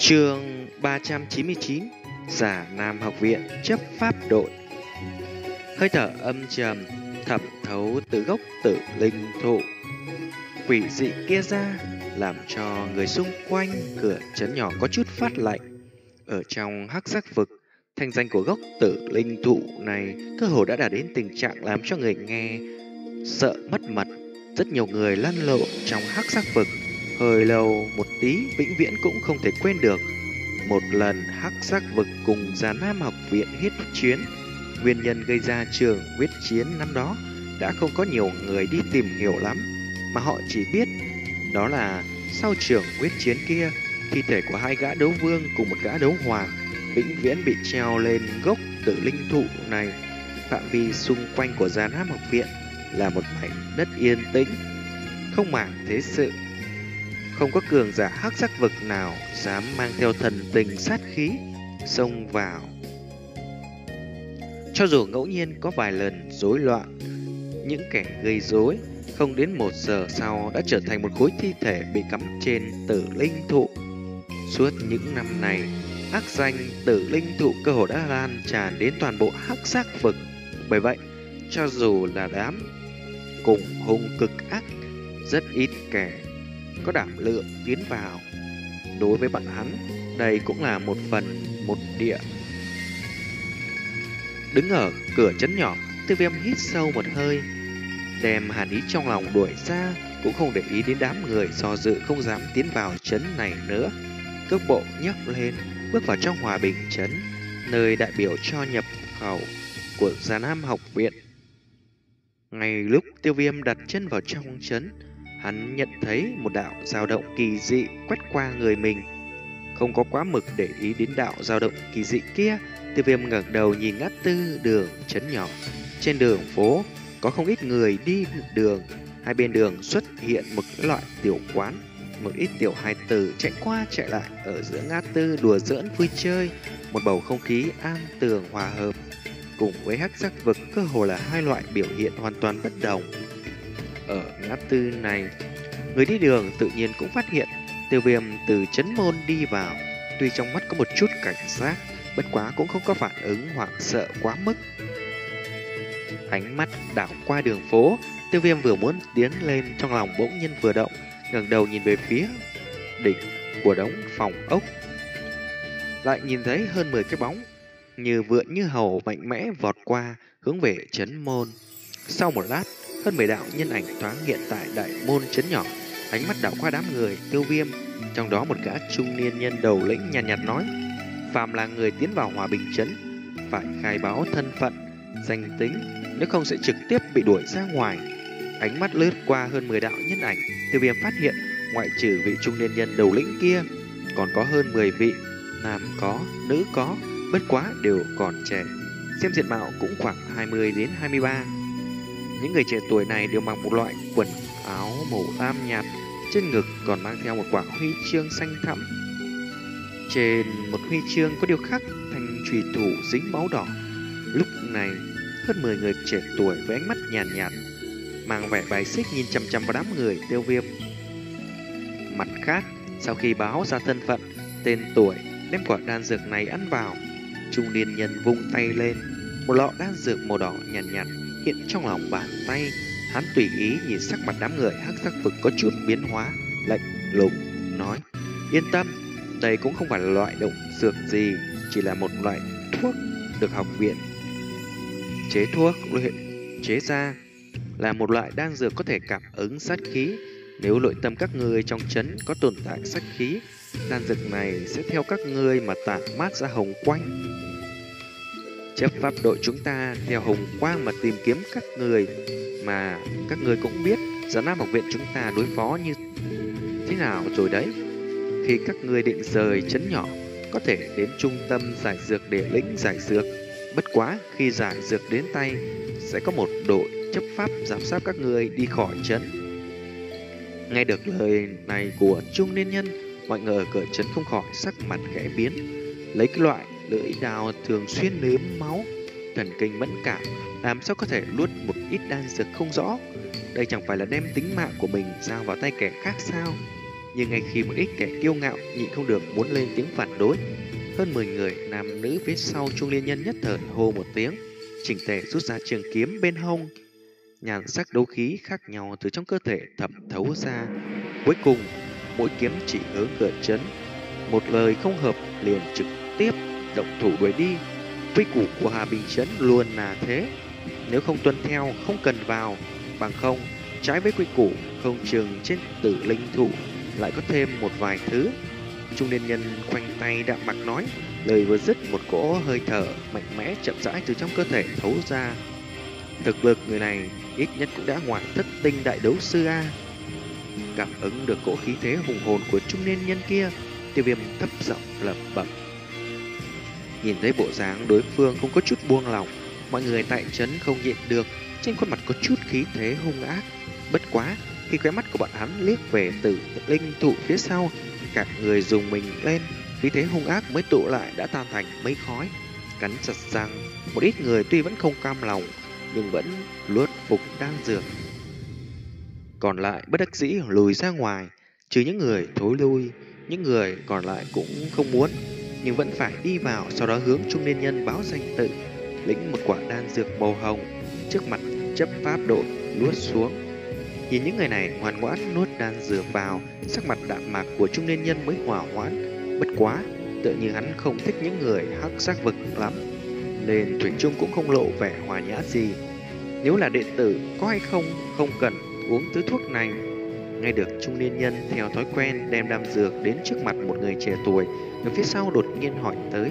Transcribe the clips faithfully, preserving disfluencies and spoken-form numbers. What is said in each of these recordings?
Chương ba trăm chín mươi chín. Giả Nam học viện chấp pháp đội. Hơi thở âm trầm thẩm thấu từ gốc tử linh thụ quỷ dị kia ra, làm cho người xung quanh cửa trấn nhỏ có chút phát lạnh. Ở trong hắc giác vực, thanh danh của gốc tử linh thụ này cơ hồ đã đạt đến tình trạng làm cho người nghe sợ mất mật. Rất nhiều người lăn lộn trong hắc giác vực hơi lâu một tí vĩnh viễn cũng không thể quên được một lần hắc giác vực cùng Già Nam học viện huyết chiến. Nguyên nhân gây ra trường huyết chiến năm đó đã không có nhiều người đi tìm hiểu lắm, mà họ chỉ biết đó là sau trường huyết chiến kia, thi thể của hai gã đấu vương cùng một gã đấu hoàng vĩnh viễn bị treo lên gốc tử linh thụ này. Phạm vi xung quanh của Già Nam học viện là một mảnh đất yên tĩnh, không màng thế sự. Không có cường giả hắc giác vực nào dám mang theo thần tình sát khí xông vào. Cho dù ngẫu nhiên có vài lần rối loạn, những kẻ gây rối không đến một giờ sau đã trở thành một khối thi thể bị cắm trên tử linh thụ. Suốt những năm này, ác danh tử linh thụ cơ hồ đã lan tràn đến toàn bộ hắc giác vực. Bởi vậy, cho dù là đám cùng hung cực ác, rất ít kẻ có đảm lượng tiến vào. Đối với bọn hắn, đây cũng là một phần một địa. Đứng ở cửa trấn nhỏ, Tiêu Viêm hít sâu một hơi, đem hàn ý trong lòng đuổi ra, cũng không để ý đến đám người do dự không dám tiến vào trấn này nữa. Cước bộ nhấc lên, bước vào trong Hòa Bình trấn, nơi đại biểu cho nhập khẩu của Già Nam học viện. Ngay lúc Tiêu Viêm đặt chân vào trong trấn, hắn nhận thấy một đạo dao động kỳ dị quét qua người mình. Không có quá mực để ý đến đạo dao động kỳ dị kia, Tiêu Viêm ngẩng đầu nhìn ngã tư đường trấn nhỏ. Trên đường phố có không ít người đi đường, hai bên đường xuất hiện một loại tiểu quán, một ít tiểu hài tử chạy qua chạy lại ở giữa ngã tư đùa giỡn vui chơi, một bầu không khí an tường hòa hợp. Cùng với hắc giác vực cơ hồ là hai loại biểu hiện hoàn toàn bất đồng. Ở ngã tư này, người đi đường tự nhiên cũng phát hiện Tiêu Viêm từ trấn môn đi vào. Tuy trong mắt có một chút cảnh giác, bất quá cũng không có phản ứng hoảng sợ quá mức. Ánh mắt đảo qua đường phố, Tiêu Viêm vừa muốn tiến lên, trong lòng bỗng nhiên vừa động, ngẩng đầu nhìn về phía đỉnh của đống phòng ốc. Lại nhìn thấy hơn mười cái bóng như vượn như hầu mạnh mẽ vọt qua hướng về trấn môn. Sau một lát, hơn mười đạo nhân ảnh thoáng hiện tại đại môn trấn nhỏ. Ánh mắt đảo qua đám người Tiêu Viêm, trong đó một gã trung niên nhân đầu lĩnh nhàn nhạt, nhạt nói: phàm là người tiến vào Hòa Bình trấn phải khai báo thân phận, danh tính, nếu không sẽ trực tiếp bị đuổi ra ngoài. Ánh mắt lướt qua hơn mười đạo nhân ảnh, Tiêu Viêm phát hiện ngoại trừ vị trung niên nhân đầu lĩnh kia, còn có hơn mười vị, nam có, nữ có, bất quá đều còn trẻ, xem diện mạo cũng khoảng hai mươi đến hai mươi ba. Những người trẻ tuổi này đều mặc một loại quần áo màu lam nhạt, trên ngực còn mang theo một quả huy chương xanh thẫm. Trên một huy chương có điêu khắc thanh chùy thủ dính máu đỏ. Lúc này, hơn mười người trẻ tuổi với ánh mắt nhàn nhạt, nhạt, mang vẻ bài xích nhìn chằm chằm vào đám người Tiêu Viêm. Mặt khác, sau khi báo ra thân phận, tên tuổi, đem quả đan dược này ăn vào, trung niên nhân vung tay lên, một lọ đan dược màu đỏ nhàn nhạt, nhạt hiện trong lòng bàn tay. Hắn tùy ý nhìn sắc mặt đám người hắc giác vực có chút biến hóa, lạnh lùng nói: yên tâm, đây cũng không phải là loại động dược gì, chỉ là một loại thuốc được học viện chế thuốc luyện chế ra, là một loại đan dược có thể cảm ứng sát khí. Nếu nội tâm các ngươi trong trấn có tồn tại sát khí, đan dược này sẽ theo các ngươi mà tản mát ra hồng quang. Chấp pháp đội chúng ta theo hồng quang mà tìm kiếm các người, mà các người cũng biết Già Nam học viện chúng ta đối phó như thế nào rồi đấy. Khi các người định rời trấn nhỏ, có thể đến trung tâm giải dược để lĩnh giải dược. Bất quá khi giải dược đến tay, sẽ có một đội chấp pháp giám sát các người đi khỏi trấn. Nghe được lời này của trung niên nhân, mọi người ở cửa trấn không khỏi sắc mặt khẽ biến. Lấy cái loại lưỡi đào thường xuyên nếm máu, thần kinh mẫn cảm, làm sao có thể nuốt một ít đan dược không rõ. Đây chẳng phải là đem tính mạng của mình giao vào tay kẻ khác sao? Nhưng ngay khi một ít kẻ kiêu ngạo nhịn không được muốn lên tiếng phản đối, hơn mười người nam nữ phía sau Trung Liên Nhân nhất thời hô một tiếng, chỉnh tề rút ra trường kiếm bên hông. Nhan sắc đấu khí khác nhau từ trong cơ thể thẩm thấu ra. Cuối cùng, mỗi kiếm chỉ hướng cửa trấn, một lời không hợp liền trực tiếp động thủ đuổi đi. Quy củ của Hà Bình Trấn luôn là thế, nếu không tuân theo không cần vào, bằng không trái với quy củ không chừng trên tử linh thủ lại có thêm một vài thứ. Trung niên nhân khoanh tay đạm mặc nói, lời vừa dứt một cỗ hơi thở mạnh mẽ chậm rãi từ trong cơ thể thấu ra. Thực lực người này ít nhất cũng đã ngoài thất tinh đại đấu sư A. Cảm ứng được cỗ khí thế hùng hồn của trung niên nhân kia, Tiêu Viêm thấp giọng lẩm bẩm. Nhìn thấy bộ dáng đối phương không có chút buông lỏng, mọi người tại trấn không nhịn được, trên khuôn mặt có chút khí thế hung ác. Bất quá, khi khóe mắt của bọn hắn liếc về tử linh thụ phía sau, cả người dùng mình lên, khí thế hung ác mới tụ lại đã tan thành mây khói. Cắn chặt răng, một ít người tuy vẫn không cam lòng, nhưng vẫn luốt phục đan dược. Còn lại bất đắc dĩ lùi ra ngoài, trừ những người thối lui, những người còn lại cũng không muốn, nhưng vẫn phải đi vào, sau đó hướng trung niên nhân báo danh tự, lĩnh một quả đan dược màu hồng, trước mặt chấp pháp đội luốt xuống. Nhìn những người này ngoan ngoãn nuốt đan dược vào, sắc mặt đạm mạc của trung niên nhân mới hòa hoãn. Bất quá, tựa như hắn không thích những người hắc sắc vực lắm, nên thủy chung cũng không lộ vẻ hòa nhã gì. Nếu là đệ tử có hay không không cần uống thứ thuốc này. Nghe được trung niên nhân theo thói quen đem đan dược đến trước mặt một người trẻ tuổi, ở phía sau đột nhiên hỏi tới.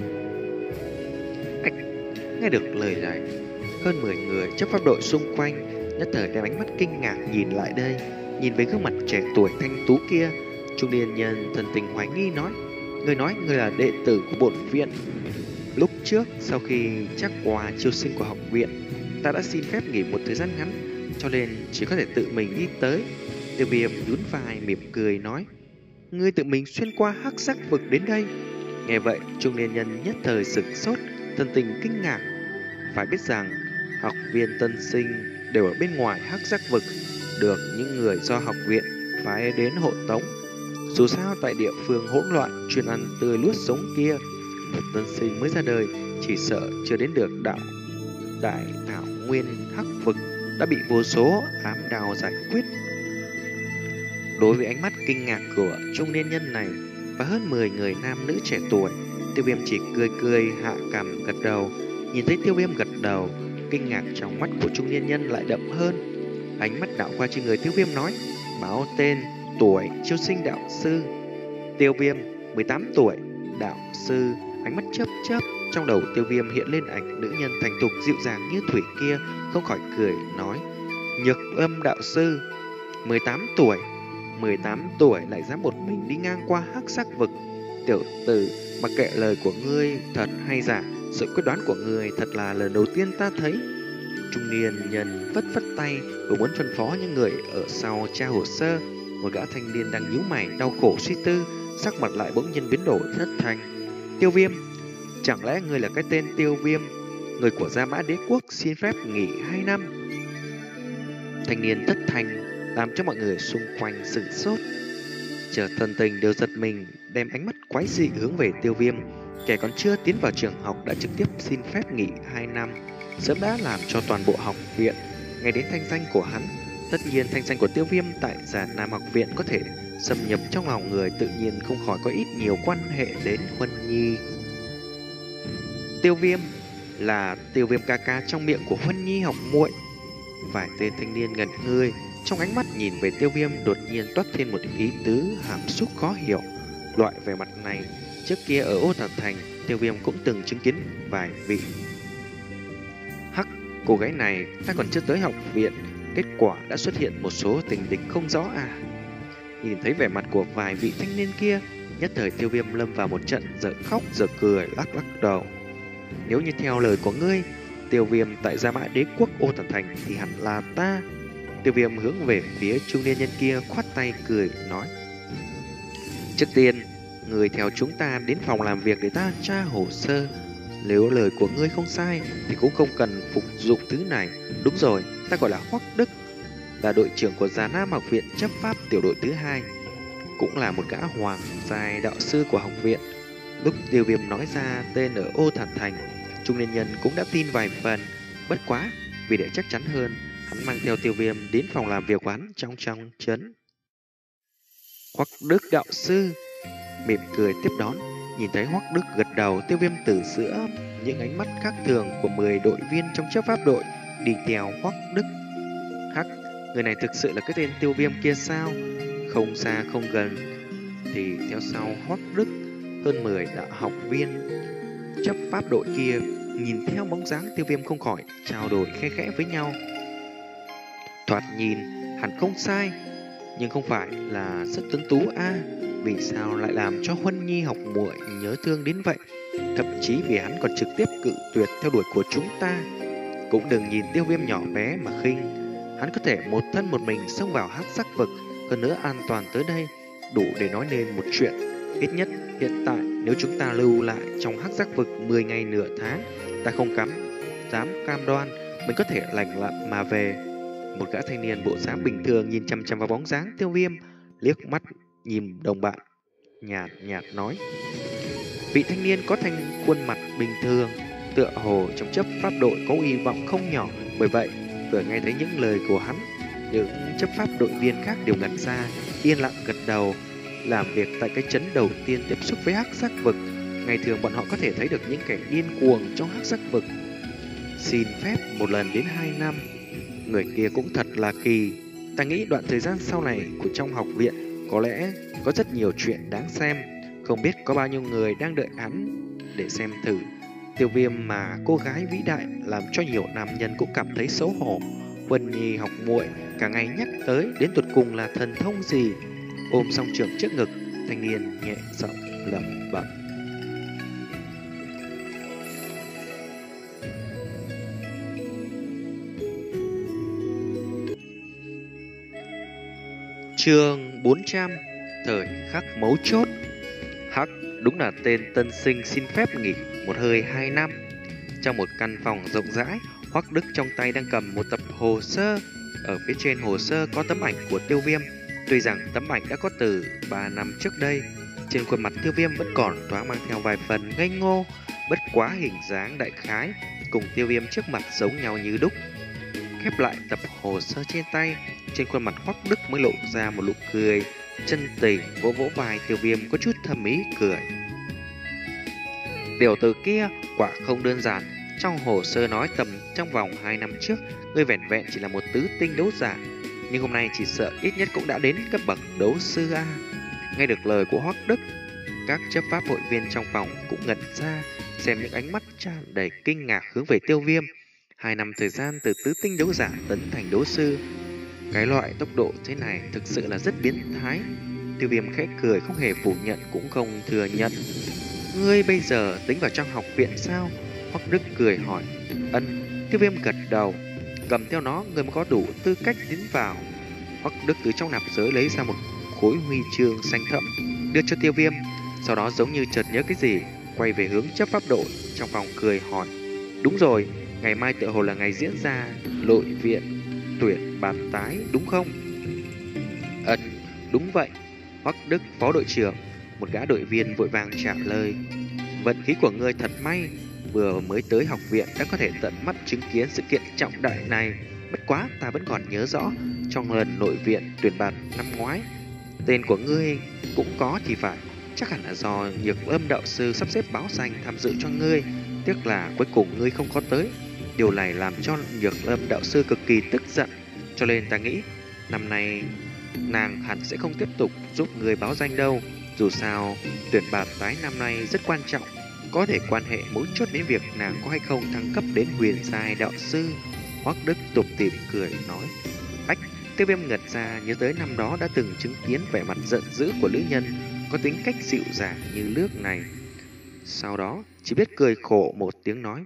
Ách, nghe được lời này, hơn mười người chấp pháp đội xung quanh nhất thời đem ánh mắt kinh ngạc nhìn lại đây. Nhìn về gương mặt trẻ tuổi thanh tú kia, trung niên nhân thần tình hoài nghi nói, người nói người là đệ tử của bổn viện. Lúc trước sau khi chắc qua chiêu sinh của học viện, ta đã xin phép nghỉ một thời gian ngắn, cho nên chỉ có thể tự mình đi tới. Tiêu Viêm nhún vai mỉm cười nói, ngươi tự mình xuyên qua hắc sắc vực đến đây. Nghe vậy, trung niên nhân nhất thời sửng sốt, thần tình kinh ngạc. Phải biết rằng học viên tân sinh đều ở bên ngoài hắc sắc vực, được những người do học viện phái đến hộ tống. Dù sao tại địa phương hỗn loạn chuyên ăn tươi nuốt sống kia, một tân sinh mới ra đời chỉ sợ chưa đến được đạo đại thảo nguyên hắc vực đã bị vô số ám đào giải quyết. Đối với ánh mắt kinh ngạc của trung niên nhân này và hơn mười người nam nữ trẻ tuổi, Tiêu Viêm chỉ cười cười hạ cằm gật đầu. Nhìn thấy Tiêu Viêm gật đầu, kinh ngạc trong mắt của trung niên nhân lại đậm hơn. Ánh mắt đảo qua trên người Tiêu Viêm nói, báo tên, tuổi, chiêu sinh đạo sư. Tiêu Viêm, mười tám tuổi, đạo sư. Ánh mắt chớp chớp, trong đầu Tiêu Viêm hiện lên ảnh nữ nhân thành thục dịu dàng như thủy kia, không khỏi cười nói, Nhược Âm đạo sư, mười tám tuổi. mười tám tuổi lại dám một mình đi ngang qua hắc sắc vực. Tiểu tử, mặc kệ lời của ngươi thật hay giả, sự quyết đoán của ngươi thật là lần đầu tiên ta thấy. Trung niên nhân vất vất tay, vừa muốn phân phó những người ở sau tra hồ sơ. Một gã thanh niên đang nhíu mày đau khổ suy tư, sắc mặt lại bỗng nhiên biến đổi thất thanh. Tiêu Viêm, chẳng lẽ ngươi là cái tên Tiêu Viêm, người của Gia Mã Đế Quốc xin phép nghỉ hai năm? Thanh niên thất thanh làm cho mọi người xung quanh sửng sốt, chờ thần tình đều giật mình, đem ánh mắt quái dị hướng về Tiêu Viêm. Kẻ còn chưa tiến vào trường học đã trực tiếp xin phép nghỉ hai năm, sớm đã làm cho toàn bộ học viện nghe đến thanh danh của hắn. Tất nhiên thanh danh của Tiêu Viêm tại Già Nam học viện có thể xâm nhập trong lòng người, tự nhiên không khỏi có ít nhiều quan hệ đến Huân Nhi. Tiêu Viêm là Tiêu Viêm ca ca trong miệng của Huân Nhi học muội. Vài tên thanh niên ngẩn người, trong ánh mắt nhìn về Tiêu Viêm đột nhiên toát thêm một ý tứ hàm xúc khó hiểu. Loại vẻ mặt này trước kia ở Ô Thần Thành, Tiêu Viêm cũng từng chứng kiến vài vị. Hắc, cô gái này ta còn chưa tới học viện, kết quả đã xuất hiện một số tình địch không rõ à? Nhìn thấy vẻ mặt của vài vị thanh niên kia, nhất thời Tiêu Viêm lâm vào một trận giở khóc giở cười, lắc lắc đầu. Nếu như theo lời của ngươi, Tiêu Viêm tại Gia Mã Đế Quốc Ô Thần Thành thì hẳn là ta. Tiêu Viêm hướng về phía trung niên nhân kia khoát tay cười nói, trước tiên người theo chúng ta đến phòng làm việc để ta tra hồ sơ. Nếu lời của ngươi không sai thì cũng không cần phục dụng thứ này. Đúng rồi, ta gọi là Hoắc Đức, là đội trưởng của Già Nam học viện chấp pháp tiểu đội thứ hai. cũng là một gã hoàng giai đạo sư của học viện. Lúc Tiêu Viêm nói ra tên ở Ô Thản Thành, trung niên nhân cũng đã tin vài phần. Bất quá, vì để chắc chắn hơn, hắn mang theo Tiêu Viêm đến phòng làm việc quán trong trong trấn. Hoắc Đức đạo sư mỉm cười tiếp đón, nhìn thấy Hoắc Đức gật đầu, Tiêu Viêm từ giữa những ánh mắt khác thường của mười đội viên trong chấp pháp đội đi theo Hoắc Đức. Hắc, người này thực sự là cái tên Tiêu Viêm kia sao? Không xa không gần thì theo sau Hoắc Đức, hơn mười đạo học viên chấp pháp đội kia nhìn theo bóng dáng Tiêu Viêm không khỏi trao đổi khe khẽ với nhau. Thoạt nhìn hẳn không sai, nhưng không phải là rất tuấn tú a à, vì sao lại làm cho Huân Nhi học muội nhớ thương đến vậy? Thậm chí vì hắn còn trực tiếp cự tuyệt theo đuổi của chúng ta. Cũng đừng nhìn Tiêu Viêm nhỏ bé mà khinh, hắn có thể một thân một mình xông vào hắc sắc vực, hơn nữa an toàn tới đây, đủ để nói nên một chuyện. Ít nhất hiện tại nếu chúng ta lưu lại trong hắc sắc vực mười ngày nửa tháng, ta không cắm dám cam đoan mình có thể lành lặn mà về. Một gã thanh niên bộ dáng bình thường nhìn chăm chăm vào bóng dáng Tiêu Viêm, liếc mắt nhìn đồng bạn, nhạt nhạt nói. Vị thanh niên có thanh khuôn mặt bình thường, tựa hồ trong chấp pháp đội có hy vọng không nhỏ. Bởi vậy, vừa nghe thấy những lời của hắn, những chấp pháp đội viên khác đều ngẩn ra, yên lặng gật đầu. Làm việc tại cái trấn đầu tiên tiếp xúc với hắc sắc vực, ngày thường bọn họ có thể thấy được những kẻ điên cuồng trong hắc sắc vực. Xin phép một lần đến hai năm, người kia cũng thật là kỳ. Ta nghĩ đoạn thời gian sau này của trong học viện có lẽ có rất nhiều chuyện đáng xem. Không biết có bao nhiêu người đang đợi hắn để xem thử. Tiêu Viêm mà cô gái vĩ đại làm cho nhiều nam nhân cũng cảm thấy xấu hổ. Huân Nhi học muội cả ngày nhắc tới đến tuột cùng là thần thông gì. Ôm song trường trước ngực, thanh niên nhẹ giọng lẩm bẩm. Chương bốn trăm, thời khắc mấu chốt. Hắc, đúng là tên tân sinh xin phép nghỉ một hơi hai năm. Trong một căn phòng rộng rãi, Hoắc Đức trong tay đang cầm một tập hồ sơ. Ở phía trên hồ sơ có tấm ảnh của Tiêu Viêm. Tuy rằng tấm ảnh đã có từ ba năm trước đây, trên khuôn mặt Tiêu Viêm vẫn còn thoáng mang theo vài phần ngây ngô, bất quá hình dáng đại khái cùng Tiêu Viêm trước mặt giống nhau như đúc. Khép lại tập hồ sơ trên tay, trên khuôn mặt Hoắc Đức mới lộ ra một nụ cười chân tình, vỗ vỗ vai Tiêu Viêm có chút thầm ý cười. Tiểu tử kia quả không đơn giản. Trong hồ sơ nói tầm trong vòng hai năm trước, ngươi vẻn vẹn chỉ là một tứ tinh đấu giả, nhưng hôm nay chỉ sợ ít nhất cũng đã đến cấp bậc đấu sư a. Nghe được lời của Hoắc Đức, các chấp pháp hội viên trong phòng cũng ngẩn ra, xem những ánh mắt tràn đầy kinh ngạc hướng về Tiêu Viêm. Hai năm thời gian từ tứ tinh đấu giả tấn thành đấu sư, cái loại tốc độ thế này thực sự là rất biến thái. Tiêu Viêm khẽ cười, không hề phủ nhận cũng không thừa nhận. Ngươi bây giờ tính vào trong học viện sao? Hoắc Đức cười hỏi. Ân. Tiêu Viêm gật đầu. Cầm theo nó ngươi mới có đủ tư cách tiến vào. Hoắc Đức từ trong nạp giới lấy ra một khối huy chương xanh thẫm, đưa cho Tiêu Viêm. Sau đó giống như chợt nhớ cái gì, quay về hướng chấp pháp đội trong phòng cười hỏi. Đúng rồi, ngày mai tựa hồ là ngày diễn ra nội viện tuyển bạt tái đúng không? Ân, đúng vậy. Hoắc Đức phó đội trưởng, một gã đội viên vội vàng trả lời. Vận khí của ngươi thật may, vừa mới tới học viện đã có thể tận mắt chứng kiến sự kiện trọng đại này. Bất quá ta vẫn còn nhớ rõ, trong lần nội viện tuyển bạt năm ngoái, tên của ngươi cũng có thì phải. Chắc hẳn là do Nhược Lâm đạo sư sắp xếp báo danh tham dự cho ngươi. Tiếc là cuối cùng ngươi không có tới. Điều này làm cho Nhược Lâm đạo sư cực kỳ tức giận. Cho nên ta nghĩ năm nay nàng hẳn sẽ không tiếp tục giúp ngươi báo danh đâu. Dù sao tuyển bạt tái năm nay rất quan trọng, có thể quan hệ mấu chốt đến việc nàng có hay không thăng cấp đến huyền giai đạo sư. Hoắc Đức tục tỉm cười nói. Ách, Tiêu Viêm ngật ra nhớ tới năm đó đã từng chứng kiến vẻ mặt giận dữ của nữ nhân có tính cách dịu dàng như nước này. Sau đó chỉ biết cười khổ một tiếng nói.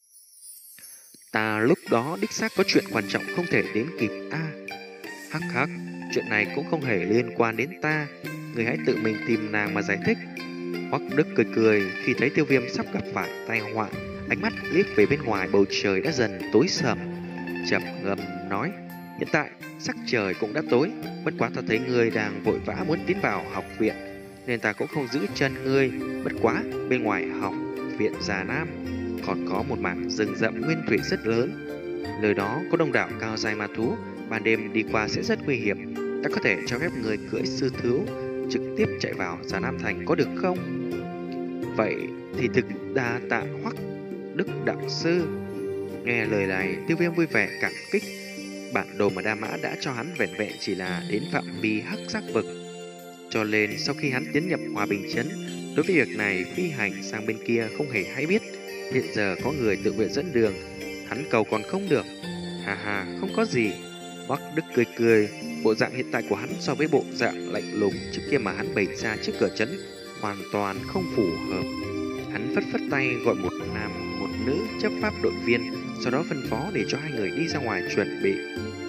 Ta lúc đó đích xác có chuyện quan trọng không thể đến kịp a. À, hắc hắc, chuyện này cũng không hề liên quan đến ta, người hãy tự mình tìm nàng mà giải thích. Hoắc Đức cười cười khi thấy Tiêu Viêm sắp gặp phải tai họa, ánh mắt liếc về bên ngoài bầu trời đã dần tối sầm, chậm ngâm nói. Hiện tại, sắc trời cũng đã tối, bất quá ta thấy ngươi đang vội vã muốn tiến vào học viện, nên ta cũng không giữ chân ngươi. Bất quá, bên ngoài học viện Già Nam còn có một mảng rừng rậm nguyên thủy rất lớn. Nơi đó có đông đảo cao giai ma thú, ban đêm đi qua sẽ rất nguy hiểm. Ta có thể cho phép người cưỡi sư thú trực tiếp chạy vào Già Nam Thành có được không? Vậy thì thực đa tạ Hoắc Đức đạo sư. Nghe lời này, Tiêu Viêm vui vẻ cảm kích. Bản đồ mà Đa Mã đã cho hắn vẻn vẹn chỉ là đến phạm vi hắc giác vực, cho nên sau khi hắn tiến nhập Hòa Bình Trấn, đối với việc này phi hành sang bên kia không hề hay biết. Hiện giờ có người tự nguyện dẫn đường, hắn cầu còn không được. Hà hà, không có gì. Hoắc Đức cười cười, bộ dạng hiện tại của hắn so với bộ dạng lạnh lùng trước kia mà hắn bày ra trước cửa trấn hoàn toàn không phù hợp. Hắn phất phất tay gọi một nam một nữ chấp pháp đội viên, sau đó phân phó để cho hai người đi ra ngoài chuẩn bị.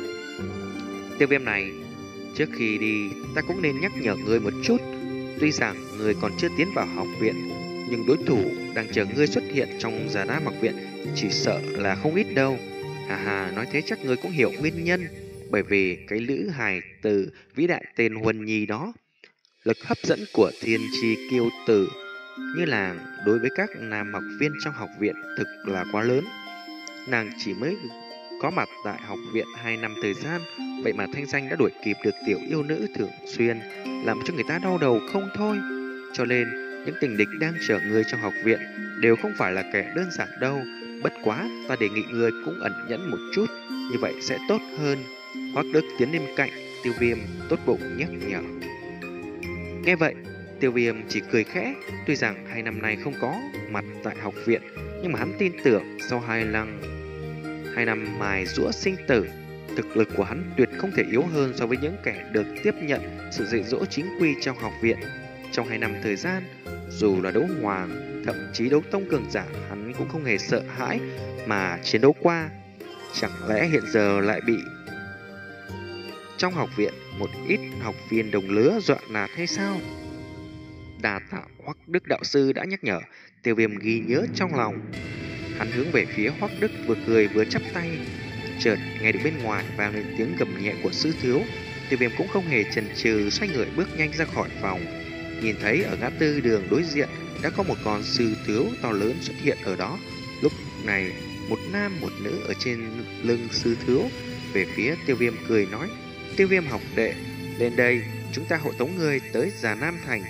Tiêu Viêm này, trước khi đi ta cũng nên nhắc nhở ngươi một chút. Tuy rằng ngươi còn chưa tiến vào học viện, nhưng đối thủ đang chờ ngươi xuất hiện trong Già Nam học viện chỉ sợ là không ít đâu. Hà hà, nói thế chắc ngươi cũng hiểu nguyên nhân. Bởi vì cái lữ hài từ vĩ đại tên Huân Nhi đó, lực hấp dẫn của thiên chi kiêu tử như là đối với các nam học viên trong học viện thực là quá lớn. Nàng chỉ mới có mặt tại học viện hai năm thời gian, vậy mà thanh danh đã đuổi kịp được tiểu yêu nữ thường xuyên, làm cho người ta đau đầu không thôi. Cho nên những tình địch đang chờ ngươi trong học viện đều không phải là kẻ đơn giản đâu. Bất quá ta đề nghị ngươi cũng ẩn nhẫn một chút, như vậy sẽ tốt hơn. Hoắc Đức tiến lên cạnh Tiêu Viêm tốt bụng nhắc nhở. Nghe vậy, Tiêu Viêm chỉ cười khẽ. Tuy rằng hai năm nay không có mặt tại học viện, nhưng mà hắn tin tưởng sau hai lăng hai năm mài giũa sinh tử, thực lực của hắn tuyệt không thể yếu hơn so với những kẻ được tiếp nhận sự dạy dỗ chính quy trong học viện. Trong hai năm thời gian, dù là đấu hoàng, thậm chí đấu tông cường giả, hắn cũng không hề sợ hãi mà chiến đấu qua. Chẳng lẽ hiện giờ lại bị trong học viện một ít học viên đồng lứa dọa nạt hay sao? Đa tạ Hoắc Đức đạo sư đã nhắc nhở. Tiêu Viêm ghi nhớ trong lòng. Hắn hướng về phía Hoắc Đức vừa cười vừa chắp tay. Chợt nghe được bên ngoài vang lên tiếng gầm nhẹ của sư thiếu. Tiêu Viêm cũng không hề chần chừ, xoay người bước nhanh ra khỏi phòng. Nhìn thấy ở ngã tư đường đối diện đã có một con sư thiếu to lớn xuất hiện ở đó. Lúc này một nam một nữ ở trên lưng sư thiếu về phía Tiêu Viêm cười nói: Tiêu Viêm học đệ, lên đây, chúng ta hộ tống người tới Già Nam Thành.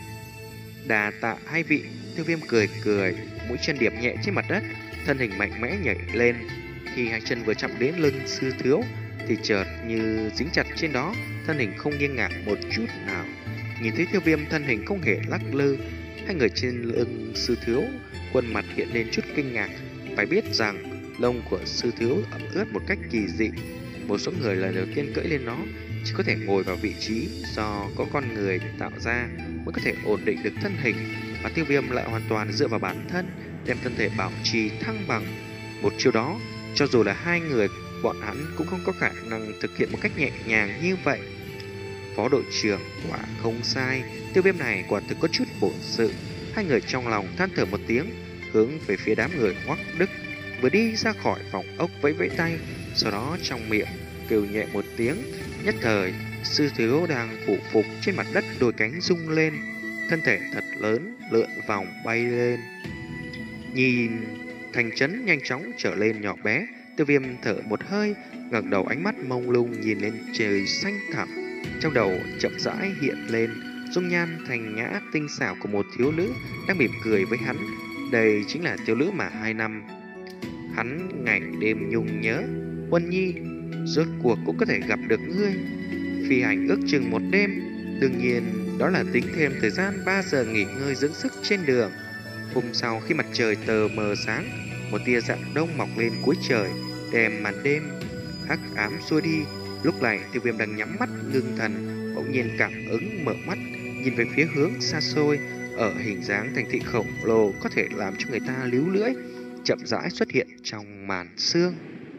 Đà tạ hai vị. Tiêu Viêm cười cười, mũi chân điểm nhẹ trên mặt đất, thân hình mạnh mẽ nhảy lên. Khi hai chân vừa chạm đến lưng sư thiếu thì chợt như dính chặt trên đó, thân hình không nghiêng ngả một chút nào. Nhìn thấy Tiêu Viêm thân hình không hề lắc lư, hai người trên lưng sư thiếu khuôn mặt hiện lên chút kinh ngạc. Phải biết rằng lông của sư thiếu ẩm ướt một cách kỳ dị. Một số người lần đầu tiên cưỡi lên nó chỉ có thể ngồi vào vị trí do có con người tạo ra mới có thể ổn định được thân hình, mà Tiêu Viêm lại hoàn toàn dựa vào bản thân đem thân thể bảo trì thăng bằng. Một chiêu đó, cho dù là hai người bọn hắn cũng không có khả năng thực hiện một cách nhẹ nhàng như vậy. Phó đội trưởng quả không sai, Tiêu Viêm này quả thực có chút bổn sự. Hai người trong lòng than thở một tiếng, hướng về phía đám người Hoắc Đức vừa đi ra khỏi phòng ốc vẫy vẫy tay, sau đó trong miệng kêu nhẹ một tiếng. Nhất thời, sư thiếu đang phủ phục trên mặt đất, đôi cánh rung lên, thân thể thật lớn lượn vòng bay lên. Nhìn thành trấn nhanh chóng trở lên nhỏ bé, Tiêu Viêm thở một hơi, ngẩng đầu, ánh mắt mông lung nhìn lên trời xanh thẳm. Trong đầu chậm rãi hiện lên dung nhan thành nhã tinh xảo của một thiếu nữ đang mỉm cười với hắn. Đây chính là thiếu nữ mà hai năm hắn ngày đêm nhung nhớ. Huân Nhi, rốt cuộc cũng có thể gặp được ngươi. Phi hành ước chừng một đêm, đương nhiên đó là tính thêm thời gian ba giờ nghỉ ngơi dưỡng sức trên đường. Hôm sau khi mặt trời tờ mờ sáng, một tia dạng đông mọc lên cuối trời, đem màn đêm hắc ám xua đi. Lúc này Tiêu Viêm đang nhắm mắt ngưng thần, bỗng nhiên cảm ứng mở mắt, nhìn về phía hướng xa xôi, ở hình dáng thành thị khổng lồ có thể làm cho người ta líu lưỡi, chậm rãi xuất hiện trong màn sương.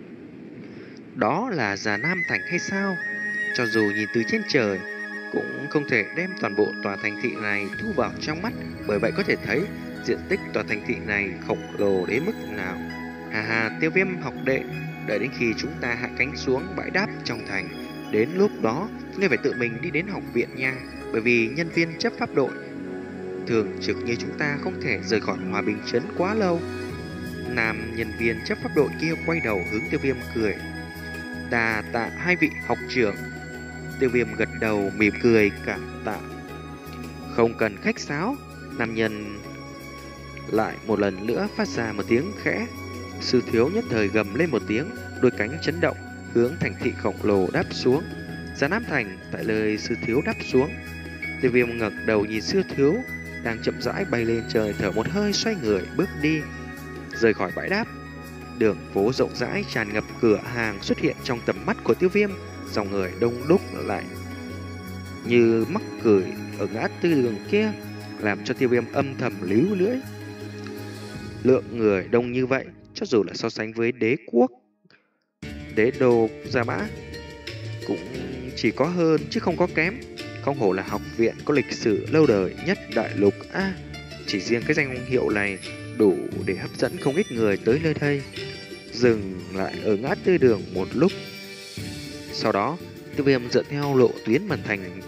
Đó là Già Nam Thành hay sao? Cho dù nhìn từ trên trời cũng không thể đem toàn bộ tòa thành thị này thu vào trong mắt, bởi vậy có thể thấy diện tích tòa thành thị này khổng lồ đến mức nào. Hà hà, Tiêu Viêm học đệ, đợi đến khi chúng ta hạ cánh xuống bãi đáp trong thành, Đến lúc đó, ngươi phải tự mình đi đến học viện nha, bởi vì nhân viên chấp pháp đội thường trực như chúng ta không thể rời khỏi Hòa Bình Trấn quá lâu. Nam nhân viên chấp pháp đội kia quay đầu hướng Tiêu Viêm cười. Đà tạ hai vị học trưởng. Tiêu Viêm gật đầu mỉm cười cảm tạ. Không cần khách sáo. Nam nhân lại một lần nữa phát ra một tiếng khẽ. Sư thiếu nhất thời gầm lên một tiếng, đôi cánh chấn động, hướng thành thị khổng lồ đáp xuống. Giá Nam Thành tại nơi sư thiếu đáp xuống. Tiêu Viêm ngẩng đầu nhìn sư thiếu đang chậm rãi bay lên trời, thở một hơi xoay người bước đi, rời khỏi bãi đáp. Đường phố rộng rãi tràn ngập cửa hàng xuất hiện trong tầm mắt của Tiêu Viêm, dòng người đông đúc lại như mắc cười ở ngã tư đường kia, làm cho Tiêu Viêm âm thầm líu lưỡi. Lượng người đông như vậy, cho dù là so sánh với đế quốc, đế đô Gia Mã, cũng chỉ có hơn chứ không có kém. Không hổ là học viện có lịch sử lâu đời nhất đại lục A. À, chỉ riêng cái danh hiệu này đủ để hấp dẫn không ít người tới nơi đây. Dừng lại ở ngã tư đường một lúc, sau đó Tiêu Viêm dựa theo lộ tuyến màn thành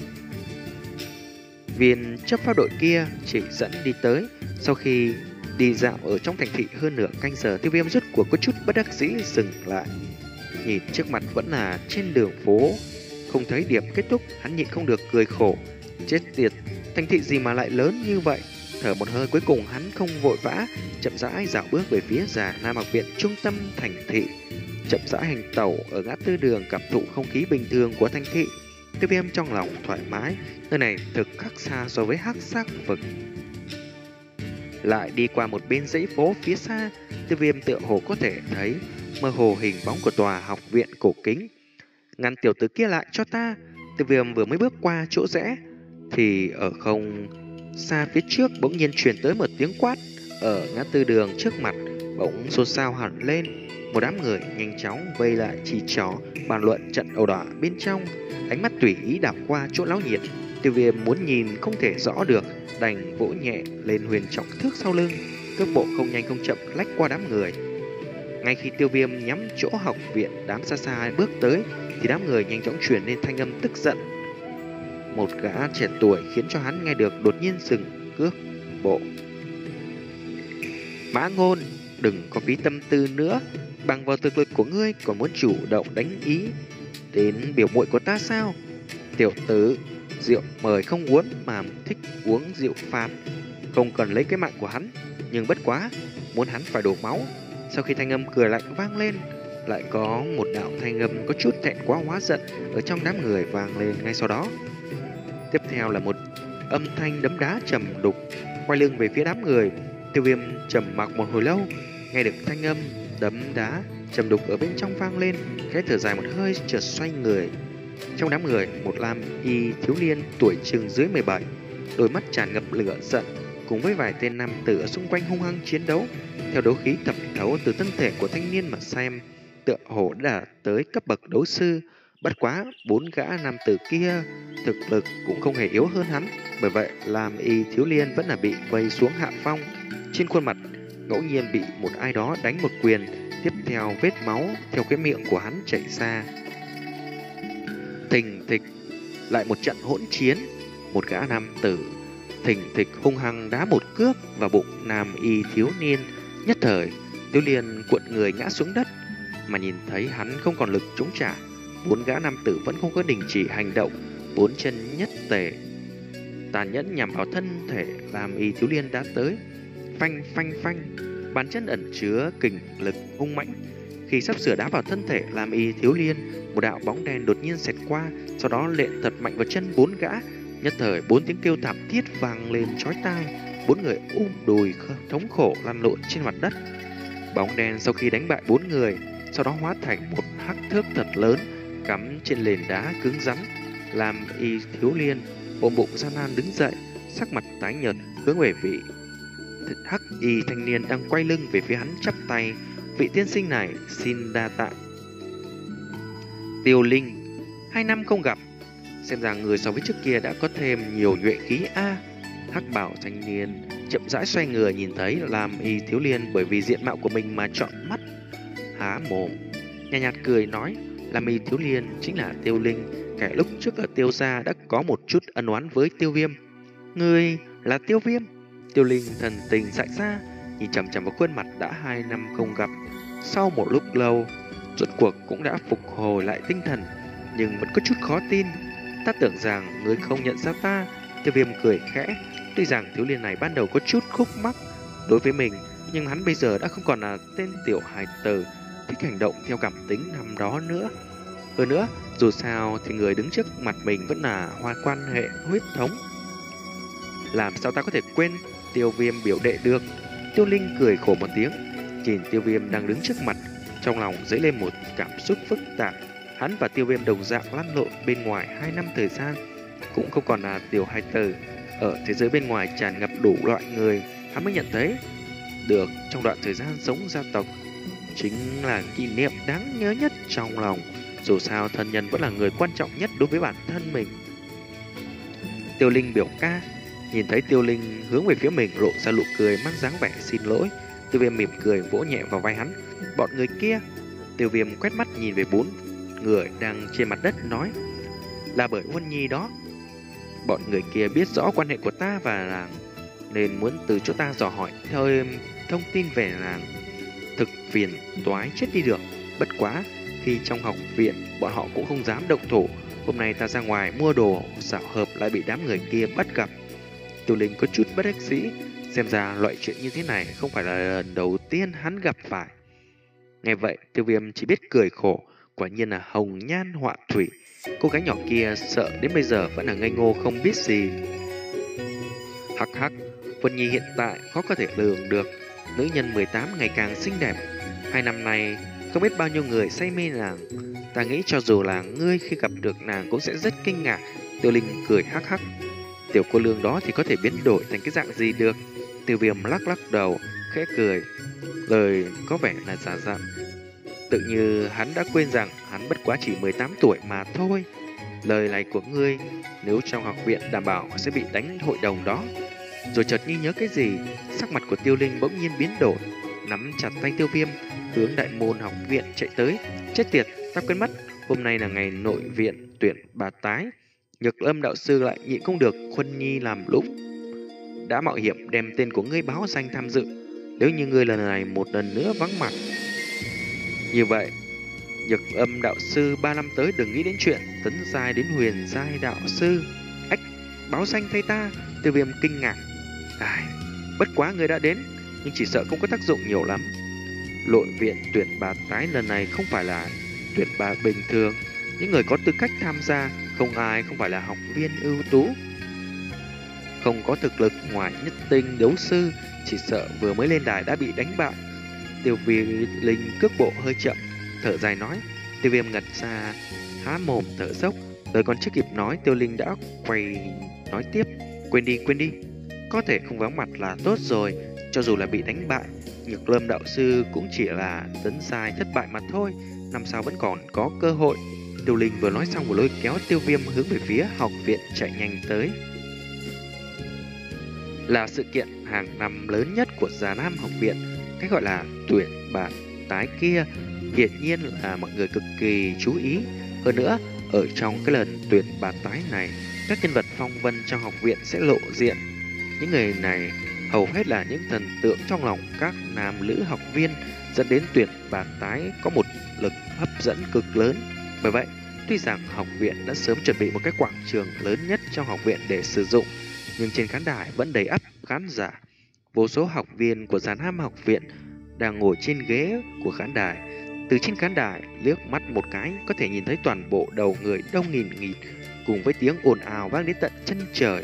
viên chấp pháp đội kia chỉ dẫn đi tới. Sau khi đi dạo ở trong thành thị hơn nửa canh giờ, Tiêu Viêm rốt cuộc có chút bất đắc dĩ dừng lại. Nhìn trước mặt vẫn là trên đường phố, không thấy điểm kết thúc, hắn nhịn không được cười khổ. Chết tiệt, thành thị gì mà lại lớn như vậy. Thở một hơi cuối cùng hắn không vội vã, chậm rãi dạo bước về phía Già Nam học viện trung tâm thành thị. Chậm rãi hành tẩu ở ngã tư đường, cảm thụ không khí bình thường của thành thị. Tiêu Viêm trong lòng thoải mái, nơi này thực khác xa so với hắc sắc vực. Lại đi qua một bên dãy phố phía xa, Tiêu Viêm tựa hồ có thể thấy mơ hồ hình bóng của tòa học viện cổ kính. Ngăn tiểu tử kia lại cho ta. Tiêu Viêm vừa mới bước qua chỗ rẽ thì ở không xa phía trước bỗng nhiên truyền tới một tiếng quát. Ở ngã tư đường trước mặt bỗng xôn xao hẳn lên. Một đám người nhanh chóng vây lại chỉ trỏ bàn luận trận ẩu đả bên trong. Ánh mắt tùy ý đảo qua chỗ náo nhiệt. Tiêu Viêm muốn nhìn không thể rõ được, đành vỗ nhẹ lên huyền trọng thước sau lưng, cước bộ không nhanh không chậm lách qua đám người. Ngay khi Tiêu Viêm nhắm chỗ học viện đám xa xa bước tới, thì đám người nhanh chóng truyền lên thanh âm tức giận. Một gã trẻ tuổi khiến cho hắn nghe được đột nhiên dừng cước bộ. Mã Ngôn, đừng có phí tâm tư nữa, bằng vào thực lực của ngươi còn muốn chủ động đánh ý đến biểu muội của ta sao? Tiểu tử, rượu mời không uống mà thích uống rượu phạt, không cần lấy cái mạng của hắn, nhưng bất quá muốn hắn phải đổ máu. Sau khi thanh âm cười lạnh vang lên, lại có một đạo thanh âm có chút thẹn quá hóa giận ở trong đám người vang lên ngay sau đó. Tiếp theo là một âm thanh đấm đá trầm đục. Quay lưng về phía đám người, Tiêu Viêm trầm mặc một hồi lâu, nghe được thanh âm đấm đá trầm đục ở bên trong vang lên, khẽ thở dài một hơi, chợt xoay người. Trong đám người, một lam y thiếu niên tuổi chừng dưới mười bảy, đôi mắt tràn ngập lửa giận, cùng với vài tên nam tử ở xung quanh hung hăng chiến đấu. Theo đấu khí thẩm thấu từ thân thể của thanh niên mà xem, tựa hồ đã tới cấp bậc đấu sư. Bất quá bốn gã nam tử kia thực lực cũng không hề yếu hơn hắn, bởi vậy làm y thiếu niên vẫn là bị vây xuống hạ phong. Trên khuôn mặt ngẫu nhiên bị một ai đó đánh một quyền, tiếp theo vết máu theo cái miệng của hắn chảy ra. Thình thịch, lại một trận hỗn chiến. Một gã nam tử thình thịch hung hăng đá một cước vào bụng nam y thiếu niên. Nhất thời thiếu niên cuộn người ngã xuống đất, mà nhìn thấy hắn không còn lực chống trả, bốn gã nam tử vẫn không có đình chỉ hành động, bốn chân nhất tề tàn nhẫn nhằm vào thân thể làm y thiếu niên đã tới. Phanh phanh phanh, bàn chân ẩn chứa kình lực hung mãnh. Khi sắp sửa đá vào thân thể làm y thiếu niên, một đạo bóng đen đột nhiên xẹt qua, sau đó lện thật mạnh vào chân bốn gã. Nhất thời bốn tiếng kêu thảm thiết vang lên chói tai, bốn người ôm đùi thống khổ lăn lộn trên mặt đất. Bóng đen sau khi đánh bại bốn người, sau đó hóa thành một hắc thước thật lớn cắm trên nền đá cứng rắn. Làm y thiếu niên ôm bụng gian nan đứng dậy, sắc mặt tái nhợt hướng về vị hắc y thanh niên đang quay lưng về phía hắn chắp tay. Vị tiên sinh này xin đa tạ. Tiêu Linh, hai năm không gặp, xem ra người so với trước kia đã có thêm nhiều nhuệ khí a. À, hắc bảo thanh niên chậm rãi xoay người nhìn thấy làm y thiếu niên bởi vì diện mạo của mình mà trọn mắt, há mồm nhạt nhạt cười nói, Lam Y thiếu niên chính là Tiêu Linh, kẻ lúc trước ở Tiêu gia đã có một chút ân oán với Tiêu Viêm. Ngươi là Tiêu Viêm? Tiêu Linh thần tình dại ra, nhìn chằm chằm vào khuôn mặt đã hai năm không gặp. Sau một lúc lâu, rốt cuộc cũng đã phục hồi lại tinh thần, nhưng vẫn có chút khó tin. Ta tưởng rằng ngươi không nhận ra ta. Tiêu Viêm cười khẽ. Tuy rằng thiếu niên này ban đầu có chút khúc mắc đối với mình, nhưng hắn bây giờ đã không còn là tên tiểu hài tử thích hành động theo cảm tính năm đó nữa. Hơn nữa, dù sao thì người đứng trước mặt mình vẫn là hoa quan hệ huyết thống. Làm sao ta có thể quên Tiêu Viêm biểu đệ được? Tiêu Linh cười khổ một tiếng, nhìn Tiêu Viêm đang đứng trước mặt, trong lòng dấy lên một cảm xúc phức tạp. Hắn và Tiêu Viêm đồng dạng lăn lộn bên ngoài hai năm thời gian, cũng không còn là tiểu hài tử. Ở thế giới bên ngoài tràn ngập đủ loại người, hắn mới nhận thấy được trong đoạn thời gian sống gia tộc chính là kỷ niệm đáng nhớ nhất trong lòng. Dù sao thân nhân vẫn là người quan trọng nhất đối với bản thân mình. Tiêu Linh biểu ca. Nhìn thấy Tiêu Linh hướng về phía mình, lộ ra nụ cười mang dáng vẻ xin lỗi. Tiêu Viêm mỉm cười vỗ nhẹ vào vai hắn. Bọn người kia. Tiêu Viêm quét mắt nhìn về bốn người đang trên mặt đất nói, là bởi Huân Nhi đó. Bọn người kia biết rõ quan hệ của ta và làng, nên muốn từ chỗ ta dò hỏi thêm thông tin về làng. Thực phiền toái chết đi được. Bất quá khi trong học viện bọn họ cũng không dám động thủ. Hôm nay ta ra ngoài mua đồ, xảo hợp lại bị đám người kia bắt gặp. Tiêu Linh có chút bất đắc dĩ. Xem ra loại chuyện như thế này không phải là lần đầu tiên hắn gặp phải. Nghe vậy Tiêu Viêm chỉ biết cười khổ. Quả nhiên là hồng nhan họa thủy. Cô gái nhỏ kia sợ đến bây giờ vẫn là ngây ngô không biết gì. Hắc hắc, Vân Nhi hiện tại khó có thể lường được. Nữ nhân mười tám ngày càng xinh đẹp. Hai năm nay không biết bao nhiêu người say mê nàng. Ta nghĩ cho dù là ngươi khi gặp được nàng cũng sẽ rất kinh ngạc. Tiêu Linh cười hắc hắc. Tiểu cô lương đó thì có thể biến đổi thành cái dạng gì được? Tiêu Viêm lắc lắc đầu, khẽ cười. Lời có vẻ là giả dặn. Tự như hắn đã quên rằng hắn bất quá chỉ mười tám tuổi mà thôi. Lời này của ngươi, nếu trong học viện đảm bảo sẽ bị đánh hội đồng đó. Rồi chợt nghi nhớ cái gì, sắc mặt của Tiêu Linh bỗng nhiên biến đổi, nắm chặt tay Tiêu Viêm, hướng đại môn học viện chạy tới. Chết tiệt, ta quên mất, hôm nay là ngày nội viện tuyển bà tái. Nhược Lâm đạo sư lại nhịn không được Khuân Nhi làm lúc đã mạo hiểm đem tên của ngươi báo danh tham dự. Nếu như ngươi lần này một lần nữa vắng mặt như vậy, Nhược Âm đạo sư ba năm tới đừng nghĩ đến chuyện tấn giai đến huyền giai đạo sư. Ách, báo danh thay ta. Tiêu Viêm kinh ngạc. Ai, bất quá ngươi đã đến, nhưng chỉ sợ không có tác dụng nhiều lắm. Nội viện tuyển bà tái lần này không phải là tuyển bà bình thường. Những người có tư cách tham gia không ai không phải là học viên ưu tú, không có thực lực ngoài nhất tinh đấu sư, chỉ sợ vừa mới lên đài đã bị đánh bại. Tiêu Vi Linh cước bộ hơi chậm, thở dài nói. Tiêu Viêm ngật ra, há mồm thở dốc. Lời còn chưa kịp nói, Tiêu Linh đã quay nói tiếp. Quên đi, quên đi. Có thể không vắng mặt là tốt rồi. Cho dù là bị đánh bại, Nhược Lâm đạo sư cũng chỉ là tấn giai thất bại mà thôi. Năm sau vẫn còn có cơ hội. Tiêu Linh vừa nói xong vừa lôi kéo Tiêu Viêm hướng về phía học viện chạy nhanh tới. Là sự kiện hàng năm lớn nhất của Già Nam học viện. Cái gọi là tuyển bà tái kia hiển nhiên là mọi người cực kỳ chú ý. Hơn nữa, ở trong cái lần tuyển bà tái này, các nhân vật phong vân trong học viện sẽ lộ diện. Những người này hầu hết là những thần tượng trong lòng các nam nữ học viên, dẫn đến tuyển bà tái có một lực hấp dẫn cực lớn. Bởi vậy, tuy rằng học viện đã sớm chuẩn bị một cái quảng trường lớn nhất trong học viện để sử dụng, nhưng trên khán đài vẫn đầy ắp khán giả. Vô số học viên của Già Nam học viện đang ngồi trên ghế của khán đài. Từ trên khán đài liếc mắt một cái có thể nhìn thấy toàn bộ đầu người đông nghìn nghịt, cùng với tiếng ồn ào vang đến tận chân trời.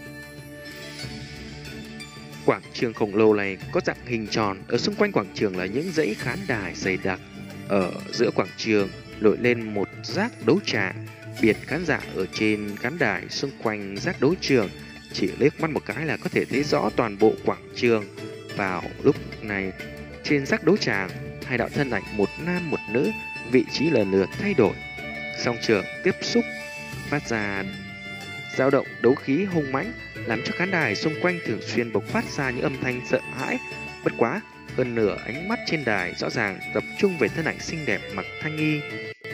Quảng trường khổng lồ này có dạng hình tròn, ở xung quanh quảng trường là những dãy khán đài dày đặc. Ở giữa quảng trường nổi lên một rác đấu tràng, biệt khán giả ở trên khán đài xung quanh rác đấu trường. Chỉ liếc mắt một cái là có thể thấy rõ toàn bộ quảng trường. Vào lúc này, trên rác đấu tràng, hai đạo thân ảnh một nam một nữ, vị trí lần lượt thay đổi. Song trường tiếp xúc phát ra dao động đấu khí hung mãnh, làm cho khán đài xung quanh thường xuyên bộc phát ra những âm thanh sợ hãi. Bất quá, hơn nửa ánh mắt trên đài rõ ràng tập trung về thân ảnh xinh đẹp mặc thanh y,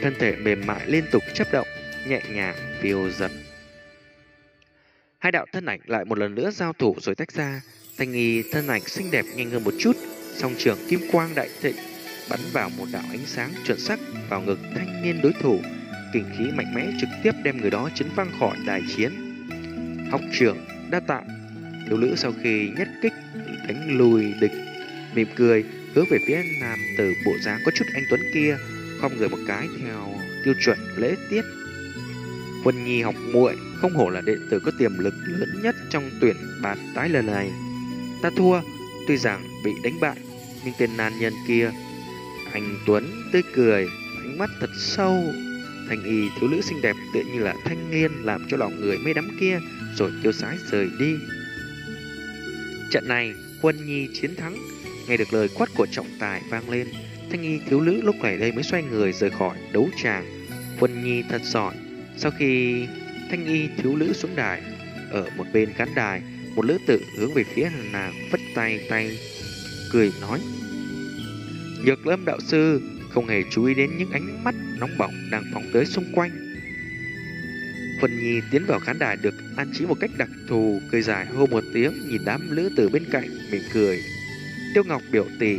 thân thể mềm mại liên tục chấp động, nhẹ nhàng phiêu dật. Hai đạo thân ảnh lại một lần nữa giao thủ rồi tách ra. Thanh Y thân ảnh xinh đẹp nhanh hơn một chút, song trường kim quang đại thịnh bắn vào một đạo ánh sáng chuẩn xác vào ngực thanh niên đối thủ, kình khí mạnh mẽ trực tiếp đem người đó chấn văng khỏi đài chiến. Học trưởng đa tạ. Thiếu nữ sau khi nhất kích đánh lùi địch, mỉm cười hướng về phía nam tử bộ dáng có chút anh tuấn kia, khom người một cái theo tiêu chuẩn lễ tiết. Huân Nhi học muội không hổ là đệ tử có tiềm lực lớn nhất trong tuyển bạt tái lần này. Ta thua, tuy rằng bị đánh bại, nhưng tên nam nhân kia, anh tuấn tươi cười, ánh mắt thật sâu. Thanh Y thiếu nữ xinh đẹp tựa như là thanh liên làm cho lòng người mê đắm kia rồi tiêu sái rời đi. Trận này Huân Nhi chiến thắng. Nghe được lời quát của trọng tài vang lên, Thanh Y thiếu nữ lúc này đây mới xoay người rời khỏi đấu tràng. Huân Nhi thật giỏi. Sau khi Thanh Y thiếu nữ xuống đài, ở một bên khán đài, một lữ tử hướng về phía nàng vất tay tay cười nói: Nhược Lâm đạo sư không hề chú ý đến những ánh mắt nóng bỏng đang phóng tới xung quanh. Huân Nhi tiến vào khán đài được an trí một cách đặc thù, cười dài hô một tiếng, nhìn đám lữ tử bên cạnh mỉm cười: Tiêu Ngọc biểu tỷ,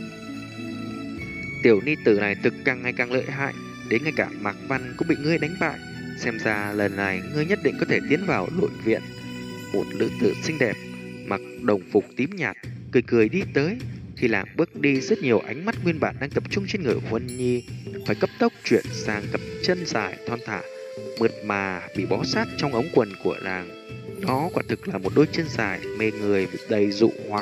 tiểu ni tử này thực càng ngày càng lợi hại, đến ngay cả Mạc Văn cũng bị ngươi đánh bại. Xem ra lần này ngươi nhất định có thể tiến vào nội viện. Một nữ tử xinh đẹp mặc đồng phục tím nhạt cười cười đi tới. Khi làm bước đi, rất nhiều ánh mắt nguyên bản đang tập trung trên người Huân Nhi phải cấp tốc chuyển sang cặp chân dài thon thả mượt mà bị bó sát trong ống quần của nàng. Đó quả thực là một đôi chân dài mê người đầy dụ hoặc.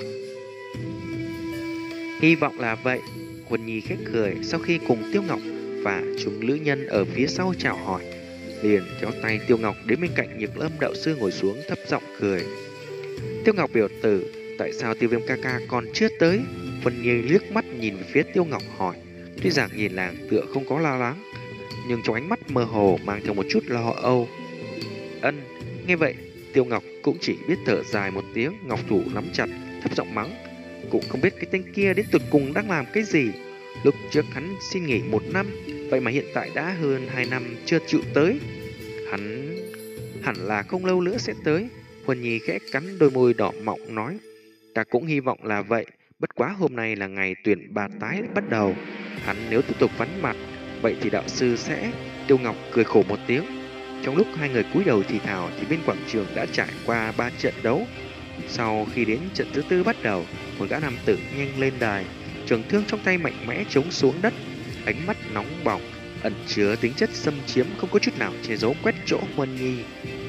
Hy vọng là vậy. Huân Nhi khẽ cười sau khi cùng Tiêu Ngọc và chúng lữ nhân ở phía sau chào hỏi, liền kéo tay Tiêu Ngọc đến bên cạnh Nhược Lâm đạo sư ngồi xuống, thấp giọng cười: Tiêu Ngọc biểu tử, tại sao Tiêu Viêm ca ca còn chưa tới? Huân Nhi liếc mắt nhìn về phía Tiêu Ngọc hỏi. Tuy rằng nhìn nàng tựa không có lo lắng, nhưng trong ánh mắt mơ hồ mang theo một chút lo âu. Ân. Nghe vậy, Tiêu Ngọc cũng chỉ biết thở dài một tiếng, ngọc thủ nắm chặt, thấp giọng mắng: Cũng không biết cái tên kia đến tụt cùng đang làm cái gì. Lúc trước hắn xin nghỉ một năm, vậy mà hiện tại đã hơn hai năm chưa chịu tới. Hắn hẳn là không lâu nữa sẽ tới. Huân Nhi khẽ cắn đôi môi đỏ mọng nói: Ta cũng hy vọng là vậy. Bất quá hôm nay là ngày tuyển bà tái bắt đầu. Hắn nếu tiếp tục vắn mặt, vậy thì đạo sư sẽ... Tiêu Ngọc cười khổ một tiếng. Trong lúc hai người cúi đầu thì thào thì bên quảng trường đã trải qua ba trận đấu. Sau khi đến trận thứ tư bắt đầu, một gã nam tử nhanh lên đài, trường thương trong tay mạnh mẽ chống xuống đất, ánh mắt nóng bỏng ẩn chứa tính chất xâm chiếm, không có chút nào che giấu quét chỗ Huân Nhi.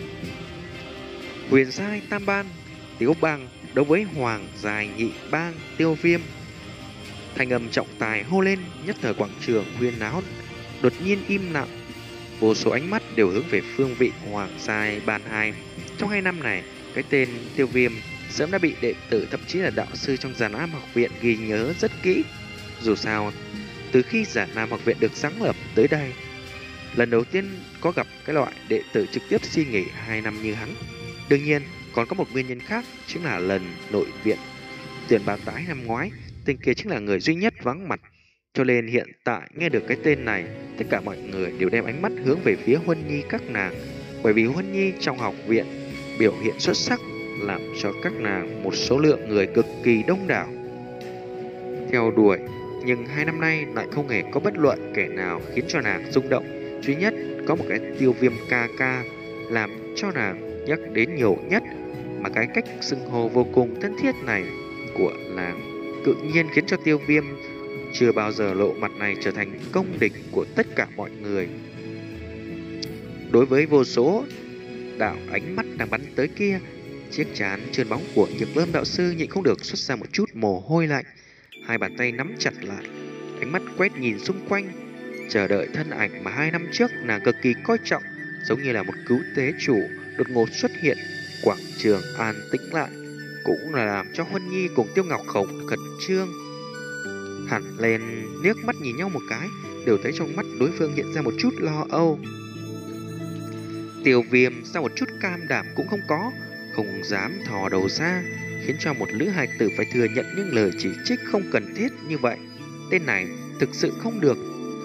Huyền giai tam ban Tiếu Bang đấu với Hoàng giai nhị bang Tiêu Viêm. Thành âm trọng tài hô lên, nhất thời quảng trường huyên náo đột nhiên im lặng. Vô số ánh mắt đều hướng về phương vị Hoàng giai ban hai. Trong hai năm này, cái tên Tiêu Viêm sớm đã bị đệ tử, thậm chí là đạo sư trong Già Nam học viện ghi nhớ rất kỹ. Dù sao, từ khi Già Nam học viện được sáng lập tới đây, lần đầu tiên có gặp cái loại đệ tử trực tiếp xin nghỉ hai năm như hắn. Đương nhiên, còn có một nguyên nhân khác, chính là lần nội viện tuyển bà tái năm ngoái, tên kia chính là người duy nhất vắng mặt. Cho nên hiện tại nghe được cái tên này, tất cả mọi người đều đem ánh mắt hướng về phía Huân Nhi các nàng, bởi vì Huân Nhi trong học viện biểu hiện xuất sắc, làm cho các nàng một số lượng người cực kỳ đông đảo theo đuổi. Nhưng hai năm nay lại không hề có bất luận kẻ nào khiến cho nàng rung động. Duy nhất có một cái Tiêu Viêm ca ca làm cho nàng nhắc đến nhiều nhất, mà cái cách xưng hô vô cùng thân thiết này của nàng tự nhiên khiến cho Tiêu Viêm chưa bao giờ lộ mặt này trở thành công địch của tất cả mọi người. Đối với vô số đạo ánh mắt đang bắn tới kia, chiếc trán trơn bóng của Nhược Lâm đạo sư nhịn không được xuất ra một chút mồ hôi lạnh, hai bàn tay nắm chặt lại, ánh mắt quét nhìn xung quanh, chờ đợi thân ảnh mà hai năm trước nàng cực kỳ coi trọng, giống như là một cứu tế chủ đột ngột xuất hiện. Quảng trường an tĩnh lại, cũng là làm cho Huân Nhi cùng Tiêu Ngọc khổng khẩn trương. Hẳn lên liếc mắt nhìn nhau một cái, đều thấy trong mắt đối phương hiện ra một chút lo âu. Tiêu Viêm sao một chút cam đảm cũng không có, không dám thò đầu ra, khiến cho một lữ hài tử phải thừa nhận những lời chỉ trích không cần thiết như vậy. Tên này thực sự không được.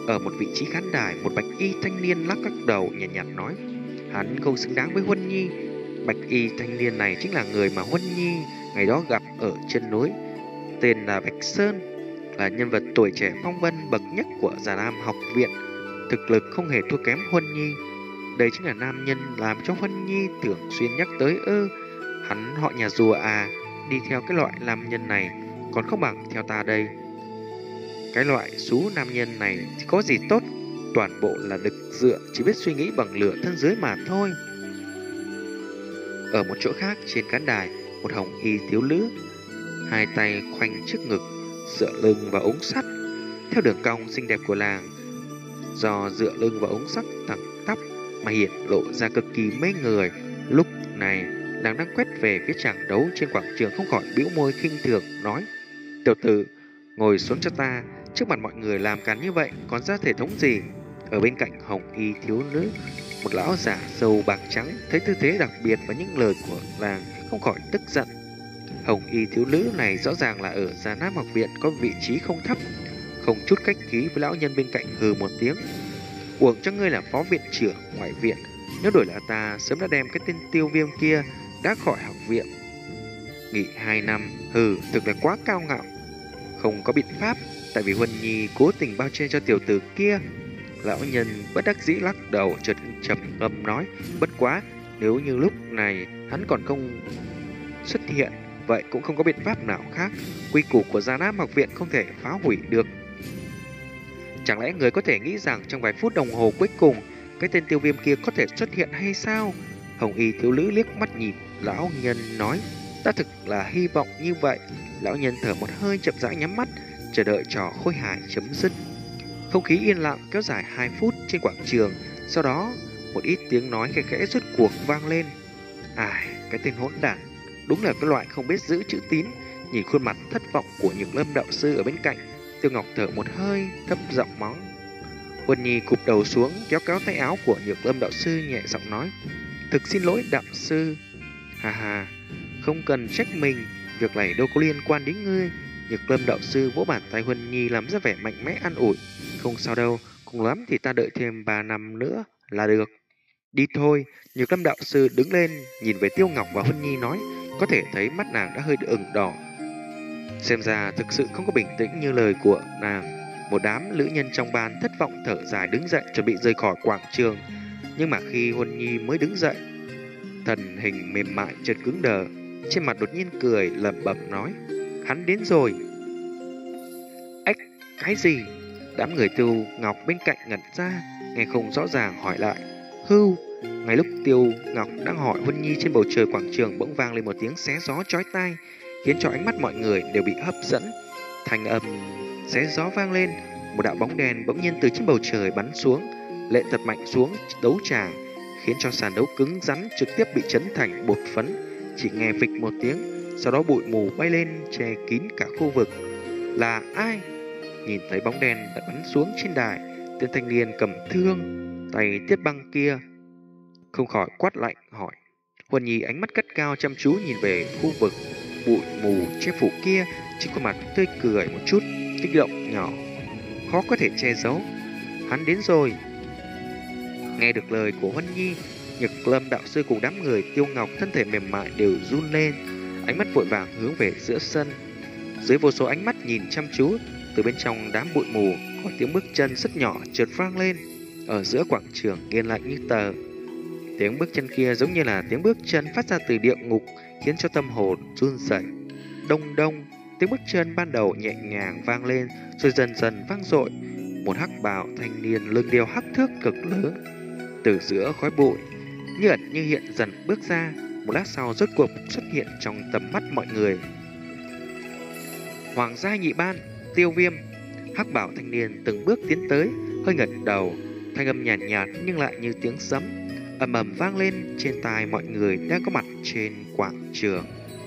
Ở một vị trí khán đài, một bạch y thanh niên lắc lắc đầu nhàn nhạt, nhạt nói: hắn không xứng đáng với Huân Nhi. Bạch y thanh niên này chính là người mà Huân Nhi ngày đó gặp ở chân núi, tên là Bạch Sơn, là nhân vật tuổi trẻ phong vân bậc nhất của Già Nam học viện, thực lực không hề thua kém Huân Nhi. Đây chính là nam nhân làm cho Huân Nhi thường xuyên nhắc tới ư? Hắn họ nhà rùa à? Đi theo cái loại nam nhân này còn không bằng theo ta đây. Cái loại xú nam nhân này thì có gì tốt, toàn bộ là đực dựa, chỉ biết suy nghĩ bằng lửa thân dưới mà thôi. Ở một chỗ khác trên khán đài, một hồng y thiếu nữ, hai tay khoanh trước ngực, dựa lưng vào ống sắt, theo đường cong xinh đẹp của làng. Do dựa lưng vào ống sắt thẳng tắp mà hiện lộ ra cực kỳ mê người. Lúc này nàng đang quét về phía tràng đấu trên quảng trường, không khỏi bĩu môi khinh thường nói: tiểu tử, ngồi xuống cho ta, trước mặt mọi người làm càn như vậy còn ra thể thống gì? Ở bên cạnh hồng y thiếu nữ, một lão giả râu bạc trắng thấy tư thế đặc biệt và những lời của nàng không khỏi tức giận. Hồng y thiếu nữ này rõ ràng là ở Già Nam học viện có vị trí không thấp, không chút khách khí với lão nhân bên cạnh hừ một tiếng: uổng cho ngươi là phó viện trưởng ngoại viện, nếu đổi là ta sớm đã đem cái tên Tiêu Viêm kia đã khỏi học viện. Nghỉ hai năm, hừ, thực là quá cao ngạo. Không có biện pháp, tại vì Huân Nhi cố tình bao che cho tiểu tử kia. Lão nhân bất đắc dĩ lắc đầu, chợt trầm ngâm nói: bất quá, nếu như lúc này hắn còn không xuất hiện, vậy cũng không có biện pháp nào khác. Quy củ của Già Nam học viện không thể phá hủy được. Chẳng lẽ người có thể nghĩ rằng trong vài phút đồng hồ cuối cùng cái tên Tiêu Viêm kia có thể xuất hiện hay sao? Hồng y thiếu nữ liếc mắt nhìn lão nhân nói: ta thực là hy vọng như vậy. Lão nhân thở một hơi, chậm rãi nhắm mắt, chờ đợi trò khôi hài chấm dứt. Không khí yên lặng kéo dài hai phút trên quảng trường. Sau đó một ít tiếng nói khẽ khẽ rốt cuộc vang lên. Ai, cái tên hỗn đản, đúng là cái loại không biết giữ chữ tín. Nhìn khuôn mặt thất vọng của Nhược Lâm đạo sư ở bên cạnh, Tiêu Ngọc thở một hơi, thấp giọng mắng. Huân Nhi cụp đầu xuống, kéo kéo tay áo của Nhược Lâm đạo sư, nhẹ giọng nói: thực xin lỗi đạo sư. Hà hà, không cần trách mình, việc này đâu có liên quan đến ngươi. Nhược Lâm đạo sư vỗ bàn tay Huân Nhi làm ra vẻ mạnh mẽ an ủi: không sao đâu, cùng lắm thì ta đợi thêm ba năm nữa là được. Đi thôi. Nhược Lâm đạo sư đứng lên, nhìn về Tiêu Ngọc và Huân Nhi nói, có thể thấy mắt nàng đã hơi ửng đỏ. Xem ra thực sự không có bình tĩnh như lời của nàng. Một đám nữ nhân trong ban thất vọng thở dài đứng dậy, chuẩn bị rời khỏi quảng trường. Nhưng mà khi Huân Nhi mới đứng dậy, thần hình mềm mại chợt cứng đờ, trên mặt đột nhiên cười lẩm bẩm nói: hắn đến rồi. Ếch, cái gì? Đám người Tiêu Ngọc bên cạnh ngẩn ra, nghe không rõ ràng hỏi lại: hưu. Ngay lúc Tiêu Ngọc đang hỏi Huân Nhi, trên bầu trời quảng trường bỗng vang lên một tiếng xé gió chói tai, khiến cho ánh mắt mọi người đều bị hấp dẫn. Thanh âm xé gió vang lên, một đạo bóng đèn bỗng nhiên từ trên bầu trời bắn xuống, lệ thật mạnh xuống đấu tràng, khiến cho sàn đấu cứng rắn trực tiếp bị chấn thành bột phấn. Chỉ nghe phịch một tiếng, sau đó bụi mù bay lên che kín cả khu vực. Là ai? Nhìn thấy bóng đèn đã bắn xuống trên đài, tên thanh niên cầm thương tay tiết băng kia không khỏi quát lạnh hỏi. Huân Nhi ánh mắt cắt cao chăm chú nhìn về khu vực bụi mù che phủ kia, trên khuôn mặt tươi cười một chút kích động nhỏ, khó có thể che giấu. Hắn đến rồi. Nghe được lời của Huân Nhi, Nhược Lâm đạo sư cùng đám người Tiêu Ngọc thân thể mềm mại đều run lên, ánh mắt vội vàng hướng về giữa sân. Dưới vô số ánh mắt nhìn chăm chú, từ bên trong đám bụi mù có tiếng bước chân rất nhỏ chợt vang lên. Ở giữa quảng trường yên lặng như tờ. Tiếng bước chân kia giống như là tiếng bước chân phát ra từ địa ngục, khiến cho tâm hồn run rẩy. Đông đông, tiếng bước chân ban đầu nhẹ nhàng vang lên, rồi dần dần vang dội. Một hắc bào thanh niên lưng đeo hắc thước cực lớn, từ giữa khói bụi như ẩn như hiện dần bước ra. Một lát sau rốt cuộc xuất hiện trong tầm mắt mọi người. Hoàng gia nhị ban, Tiêu Viêm. Hắc bảo thanh niên từng bước tiến tới, hơi ngẩng đầu, thanh âm nhàn nhạt, nhạt nhưng lại như tiếng sấm ầm ầm vang lên trên tai mọi người đang có mặt trên quảng trường.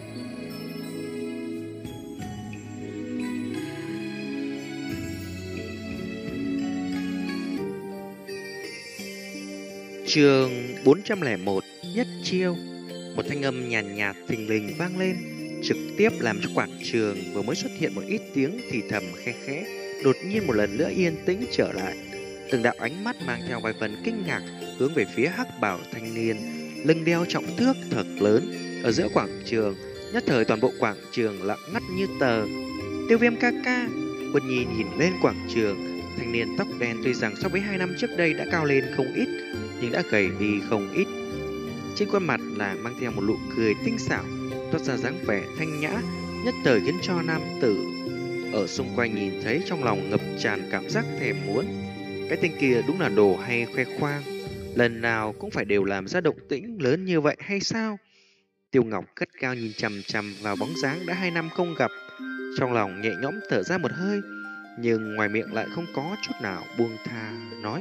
Chương bốn trăm lẻ một, nhất chiêu. Một thanh âm nhàn nhạt thình lình vang lên, trực tiếp làm cho quảng trường vừa mới xuất hiện một ít tiếng thì thầm khe khẽ, đột nhiên một lần nữa yên tĩnh trở lại. Từng đạo ánh mắt mang theo vài phần kinh ngạc hướng về phía hắc bảo thanh niên, lưng đeo trọng thước thật lớn ở giữa quảng trường. Nhất thời toàn bộ quảng trường lặng ngắt như tờ. Tiêu Viêm ca ca. Huân Nhi nhìn lên quảng trường. Thanh niên tóc đen tuy rằng so với hai năm trước đây đã cao lên không ít, nhưng đã gầy đi không ít. Trên khuôn mặt là mang theo một nụ cười tinh xảo, toát ra dáng vẻ thanh nhã, nhất thời khiến cho nam tử ở xung quanh nhìn thấy trong lòng ngập tràn cảm giác thèm muốn. Cái tên kia đúng là đồ hay khoe khoang, lần nào cũng phải đều làm ra động tĩnh lớn như vậy hay sao? Tiêu Ngọc cất cao nhìn chằm chằm vào bóng dáng đã hai năm không gặp, trong lòng nhẹ nhõm thở ra một hơi, nhưng ngoài miệng lại không có chút nào buông tha nói: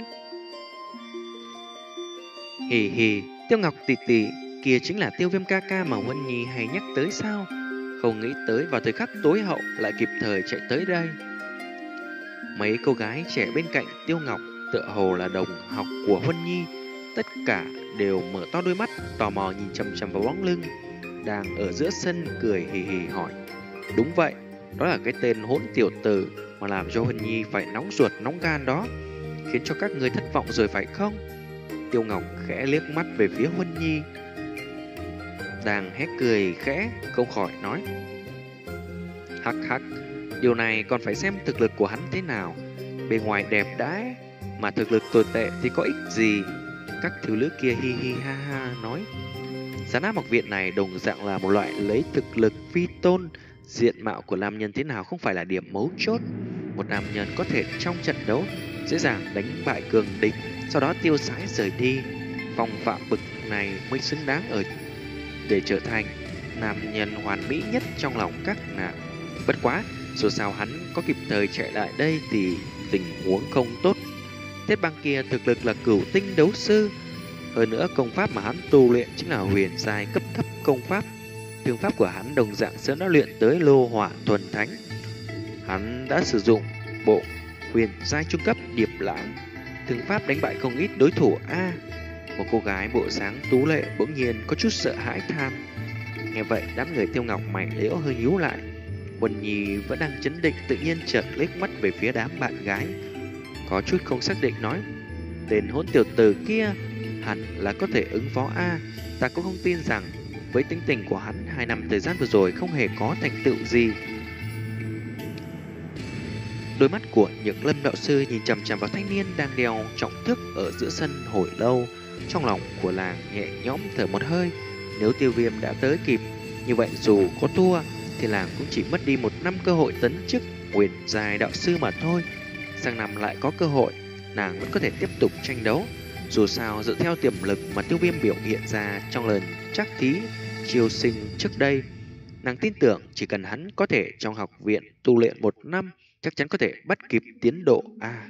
hì hì, Tiêu Ngọc tỷ tỷ, kia chính là Tiêu Viêm ca ca mà Huân Nhi hay nhắc tới sao? Không nghĩ tới vào thời khắc tối hậu lại kịp thời chạy tới đây. Mấy cô gái trẻ bên cạnh Tiêu Ngọc tựa hồ là đồng học của Huân Nhi, tất cả đều mở to đôi mắt tò mò nhìn chằm chằm vào bóng lưng đang ở giữa sân cười hì hì hỏi: đúng vậy, đó là cái tên hỗn tiểu tử mà làm cho Huân Nhi phải nóng ruột nóng gan đó, khiến cho các người thất vọng rồi phải không? Tiêu Ngọc khẽ liếc mắt về phía Huân Nhi đang hét cười khẽ, không khỏi nói: hắc hắc, điều này còn phải xem thực lực của hắn thế nào. Bề ngoài đẹp đẽ mà thực lực tồi tệ thì có ích gì? Các thiếu nữ kia hi hi ha ha nói. Gián áp học viện này đồng dạng là một loại lấy thực lực vi tôn. Diện mạo của nam nhân thế nào không phải là điểm mấu chốt. Một nam nhân có thể trong trận đấu dễ dàng đánh bại cường địch, sau đó tiêu sái rời đi. Phong phạm bực này mới xứng đáng ở để trở thành nam nhân hoàn mỹ nhất trong lòng các nàng. Bất quá, dù sao hắn có kịp thời chạy lại đây thì tình huống không tốt. Thiết Băng kia thực lực là cửu tinh đấu sư, hơn nữa công pháp mà hắn tu luyện chính là huyền giai cấp thấp công pháp. Thương pháp của hắn đồng dạng sớm đã luyện tới lô hỏa thuần thánh. Hắn đã sử dụng bộ huyền giai trung cấp điệp lãng, thương pháp đánh bại không ít đối thủ a. À, một cô gái bộ dáng tú lệ bỗng nhiên có chút sợ hãi than. Nghe vậy đám người Tiêu Ngọc mày liễu hơi nhíu lại. Huân Nhi vẫn đang chấn định, tự nhiên chợt liếc mắt về phía đám bạn gái, có chút không xác định nói: tên hỗn tiểu tử kia hẳn là có thể ứng phó a. À, ta cũng không tin rằng với tính tình của hắn hai năm thời gian vừa rồi không hề có thành tựu gì. Đôi mắt của những Lâm đạo sư nhìn chằm chằm vào thanh niên đang đeo trọng thước ở giữa sân hồi lâu. Trong lòng của làng nhẹ nhõm thở một hơi. Nếu Tiêu Viêm đã tới kịp, như vậy dù có thua thì làng cũng chỉ mất đi một năm cơ hội tấn chức huyền giai đạo sư mà thôi. Sang năm lại có cơ hội, nàng vẫn có thể tiếp tục tranh đấu. Dù sao dựa theo tiềm lực mà Tiêu Viêm biểu hiện ra trong lần trắc thí chiêu sinh trước đây, nàng tin tưởng chỉ cần hắn có thể trong học viện tu luyện một năm, chắc chắn có thể bắt kịp tiến độ a. À,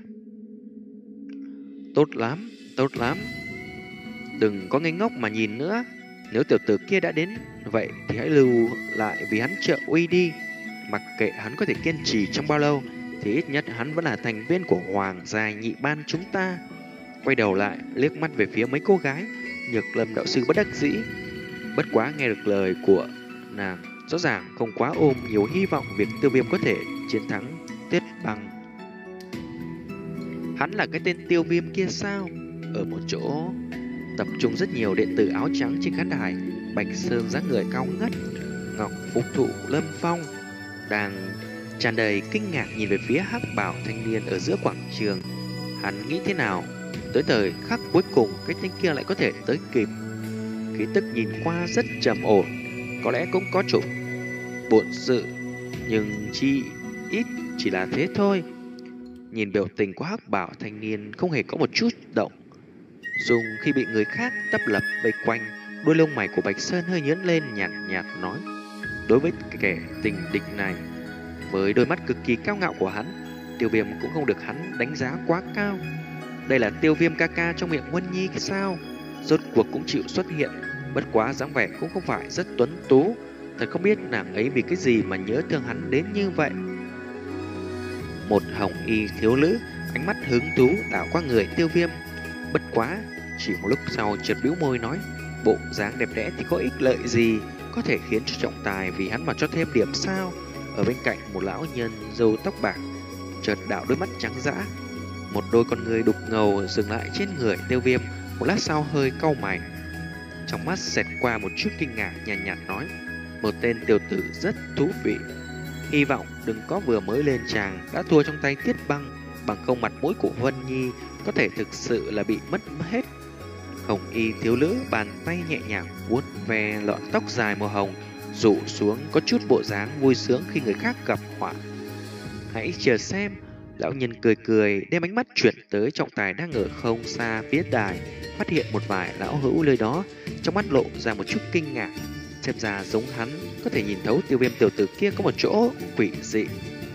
tốt lắm, tốt lắm. Đừng có ngây ngốc mà nhìn nữa. Nếu tiểu tử kia đã đến vậy thì hãy lưu lại vì hắn trợ uy đi. Mặc kệ hắn có thể kiên trì trong bao lâu thì ít nhất hắn vẫn là thành viên của Hoàng gia nhị ban chúng ta. Quay đầu lại liếc mắt về phía mấy cô gái, Nhược Lâm đạo sư bất đắc dĩ. Bất quá nghe được lời của nàng, rõ ràng không quá ôm nhiều hy vọng việc Tiêu Viêm có thể chiến thắng Tiết Băng. Hắn là cái tên Tiêu Viêm kia sao? Ở một chỗ tập trung rất nhiều đệ tử áo trắng trên khán đài, Bạch Sơn dáng người cao ngất, Ngọc Phục Thụ Lâm Phong đang tràn đầy kinh ngạc nhìn về phía hắc bảo thanh niên ở giữa quảng trường. Hắn nghĩ thế nào tới thời khắc cuối cùng cái tên kia lại có thể tới kịp? Khí tức nhìn qua rất trầm ổn, có lẽ cũng có chút bộn sự, nhưng chi ít chỉ là thế thôi. Nhìn biểu tình của hắc bảo thanh niên không hề có một chút động dùng khi bị người khác tấp lập vây quanh. Đôi lông mày của Bạch Sơn hơi nhướng lên, nhạt nhạt nói: đối với kẻ tình địch này, với đôi mắt cực kỳ cao ngạo của hắn, Tiêu Viêm cũng không được hắn đánh giá quá cao. Đây là Tiêu Viêm ca ca trong miệng Huân Nhi sao? Rốt cuộc cũng chịu xuất hiện, bất quá dáng vẻ cũng không phải rất tuấn tú. Thật không biết nàng ấy vì cái gì mà nhớ thương hắn đến như vậy. Một hồng y thiếu nữ ánh mắt hứng thú đảo qua người Tiêu Viêm, bất quá chỉ một lúc sau chợt bĩu môi nói: bộ dáng đẹp đẽ thì có ích lợi gì, có thể khiến cho trọng tài vì hắn mà cho thêm điểm sao? Ở bên cạnh một lão nhân râu tóc bạc chợt đảo đôi mắt trắng dã. Một đôi con người đục ngầu dừng lại trên người Tiêu Viêm, một lát sau hơi cau mày. Trong mắt xẹt qua một chút kinh ngạc, nhàn nhạt, nhạt nói: một tên tiểu tử rất thú vị. Hy vọng đừng có vừa mới lên tràng đã thua trong tay Tiết Băng, bằng không mặt mũi của Huân Nhi có thể thực sự là bị mất hết. Hồng y thiếu nữ bàn tay nhẹ nhàng vuốt ve lọn tóc dài màu hồng, rủ xuống có chút bộ dáng vui sướng khi người khác gặp họa. Hãy chờ xem. Lão nhân cười cười, đem ánh mắt chuyển tới trọng tài đang ở không xa phía đài, phát hiện một vài lão hữu nơi đó, trong mắt lộ ra một chút kinh ngạc. Xem ra giống hắn có thể nhìn thấu Tiêu Viêm tiểu tử kia có một chỗ quỷ dị.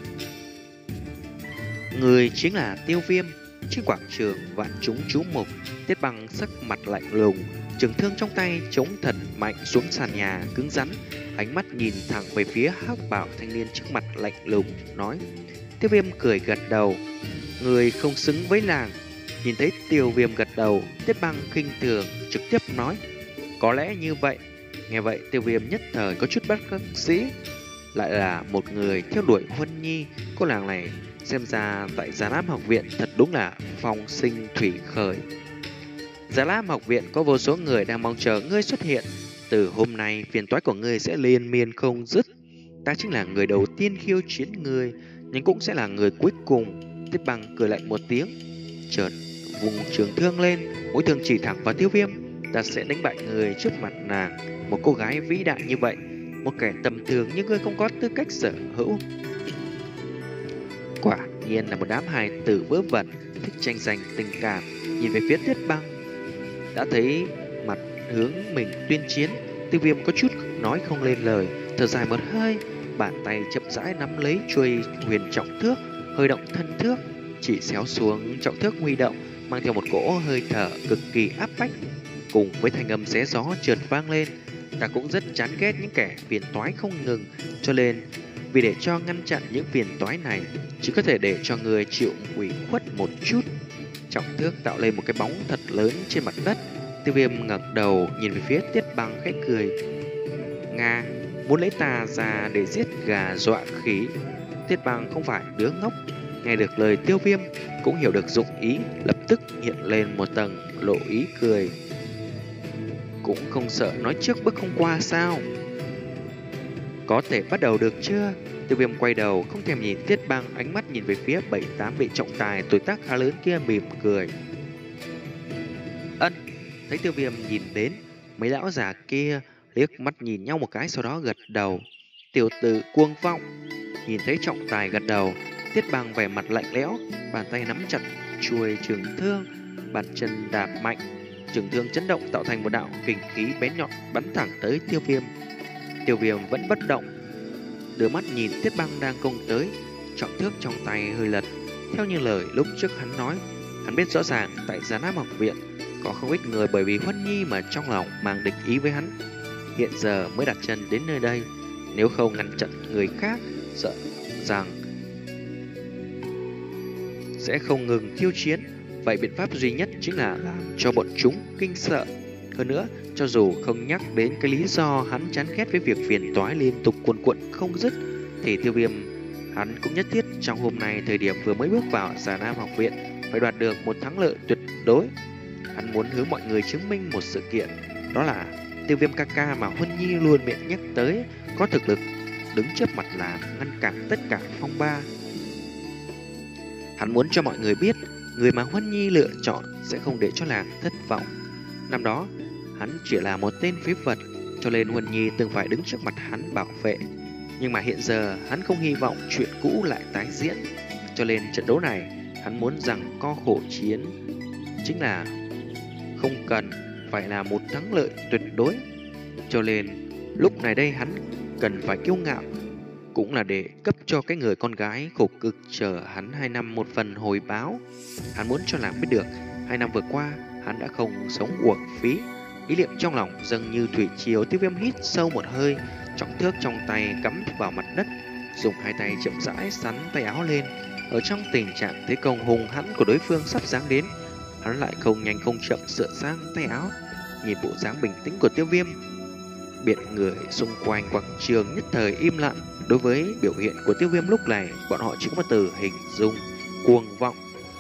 Người chính là Tiêu Viêm. Trên quảng trường vạn chúng chú mục, Tiết Băng sắc mặt lạnh lùng, trường thương trong tay chống thần mạnh xuống sàn nhà cứng rắn, ánh mắt nhìn thẳng về phía hắc bào thanh niên trước mặt lạnh lùng nói. Tiêu Viêm cười gật đầu. Người không xứng với làng. Nhìn thấy Tiêu Viêm gật đầu, Tiết Băng khinh thường trực tiếp nói: có lẽ như vậy. Nghe vậy Tiêu Viêm nhất thời có chút bất đắc dĩ. Lại là một người theo đuổi Huân Nhi. Cô nàng này xem ra tại Già Lam học viện thật đúng là phong sinh thủy khởi. Già Lam học viện có vô số người đang mong chờ ngươi xuất hiện. Từ hôm nay phiền toái của ngươi sẽ liên miên không dứt. Ta chính là người đầu tiên khiêu chiến ngươi, nhưng cũng sẽ là người cuối cùng. Tiết Băng cười lạnh một tiếng, chợt vùng trường thương lên, mũi thương chỉ thẳng vào Tiêu Viêm. Ta sẽ đánh bại người trước mặt nàng. Một cô gái vĩ đại như vậy, một kẻ tầm thường như ngươi không có tư cách sở hữu. Quả nhiên là một đám hài tử vớ vẩn, thích tranh giành tình cảm. Nhìn về phía Tiết Băng, đã thấy mặt hướng mình tuyên chiến, Tiêu Viêm có chút nói không lên lời, thở dài một hơi, bàn tay chậm rãi nắm lấy chuôi huyền trọng thước, hơi động thân thước, chỉ xéo xuống trọng thước huy động, mang theo một cỗ hơi thở cực kỳ áp bách, cùng với thanh âm xé gió trượt vang lên. Ta cũng rất chán ghét những kẻ phiền toái không ngừng, cho nên vì để cho ngăn chặn những phiền toái này, chỉ có thể để cho người chịu ủy khuất một chút. Trọng thước tạo lên một cái bóng thật lớn trên mặt đất. Tiêu Viêm ngẩng đầu nhìn về phía Tiết Băng khẽ cười. Nga, muốn lấy ta ra để giết gà dọa khỉ. Tiết Băng không phải đứa ngốc, nghe được lời Tiêu Viêm cũng hiểu được dụng ý, lập tức hiện lên một tầng lộ ý cười. Cũng không sợ nói trước bước không qua sao? Có thể bắt đầu được chưa? Tiêu Viêm quay đầu không thèm nhìn Tiết Băng, ánh mắt nhìn về phía bảy tám vị trọng tài tuổi tác khá lớn kia mỉm cười. Ân, thấy Tiêu Viêm nhìn đến, mấy lão già kia liếc mắt nhìn nhau một cái, sau đó gật đầu. Tiểu tử cuồng vọng. Nhìn thấy trọng tài gật đầu, Tiết Băng vẻ mặt lạnh lẽo, bàn tay nắm chặt chuôi trường thương, bàn chân đạp mạnh, trường thương chấn động tạo thành một đạo kình khí bén nhọn bắn thẳng tới Tiêu Viêm. Tiêu Viêm vẫn bất động, đưa mắt nhìn Tiết Băng đang công tới, trọng thước trong tay hơi lật. Theo như lời lúc trước hắn nói, hắn biết rõ ràng tại Già Nam học viện có không ít người bởi vì Huân Nhi mà trong lòng mang địch ý với hắn. Hiện giờ mới đặt chân đến nơi đây, nếu không ngăn chặn người khác, sợ rằng sẽ không ngừng khiêu chiến. Vậy biện pháp duy nhất chính là làm cho bọn chúng kinh sợ. Hơn nữa, cho dù không nhắc đến cái lý do hắn chán ghét với việc phiền toái liên tục cuồn cuộn không dứt, thì Tiêu Viêm hắn cũng nhất thiết trong hôm nay, thời điểm vừa mới bước vào Già Nam học viện, phải đoạt được một thắng lợi tuyệt đối. Hắn muốn hướng mọi người chứng minh một sự kiện, đó là Tiêu Viêm ca ca mà Huân Nhi luôn miệng nhắc tới có thực lực đứng trước mặt là ngăn cản tất cả phong ba. Hắn muốn cho mọi người biết, người mà Huân Nhi lựa chọn sẽ không để cho làng thất vọng. Năm đó, hắn chỉ là một tên phế vật, cho nên Huân Nhi từng phải đứng trước mặt hắn bảo vệ. Nhưng mà hiện giờ, hắn không hy vọng chuyện cũ lại tái diễn. Cho nên trận đấu này, hắn muốn rằng co khổ chiến chính là không cần phải là một thắng lợi tuyệt đối. Cho nên, lúc này đây hắn cần phải kiêu ngạo, cũng là để cấp cho cái người con gái khổ cực chờ hắn hai năm một phần hồi báo. Hắn muốn cho làng biết được, hai năm vừa qua, hắn đã không sống uổng phí. Ý niệm trong lòng dâng như thủy triều. Tiêu Viêm hít sâu một hơi, trọng thước trong tay cắm vào mặt đất, dùng hai tay chậm rãi sắn tay áo lên. Ở trong tình trạng thế công hùng hãn của đối phương sắp giáng đến, hắn lại không nhanh không chậm sửa sang tay áo. Nhìn bộ dáng bình tĩnh của Tiêu Viêm, biệt người xung quanh quảng trường nhất thời im lặng. Đối với biểu hiện của Tiêu Viêm lúc này, bọn họ chỉ có một từ hình dung: cuồng vọng.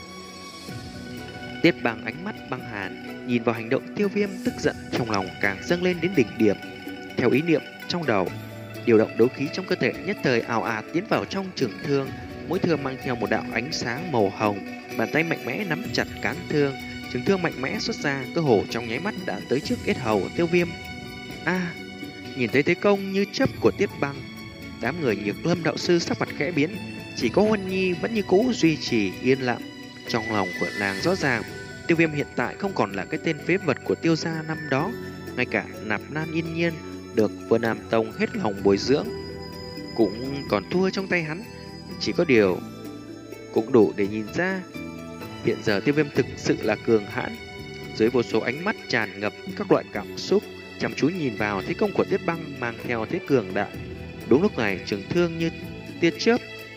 Tiết Băng ánh mắt băng hàn, nhìn vào hành động Tiêu Viêm, tức giận trong lòng càng dâng lên đến đỉnh điểm. Theo ý niệm trong đầu, điều động đấu khí trong cơ thể nhất thời ào ạt tiến vào trong trường thương, mỗi thương mang theo một đạo ánh sáng màu hồng. Bàn tay mạnh mẽ nắm chặt cán thương, trường thương mạnh mẽ xuất ra, cơ hồ trong nháy mắt đã tới trước yết hầu Tiêu Viêm. A! Nhìn thấy thế công như chớp của Tiết Băng, đám người Nhược Lâm đạo sư sắc mặt khẽ biến, chỉ có Huân Nhi vẫn như cũ duy trì yên lặng. Trong lòng của nàng rõ ràng, Tiêu Viêm hiện tại không còn là cái tên phế vật của Tiêu gia năm đó, ngay cả Nạp Lan Yên Nhiên được Vân Nam Tông hết lòng bồi dưỡng cũng còn thua trong tay hắn. Chỉ có điều cũng đủ để nhìn ra hiện giờ Tiêu Viêm thực sự là cường hãn. Dưới vô số ánh mắt tràn ngập các loại cảm xúc, chăm chú nhìn vào thế công của Tiết Băng mang theo thế cường đại. Đúng lúc này, trường thương như tia chớp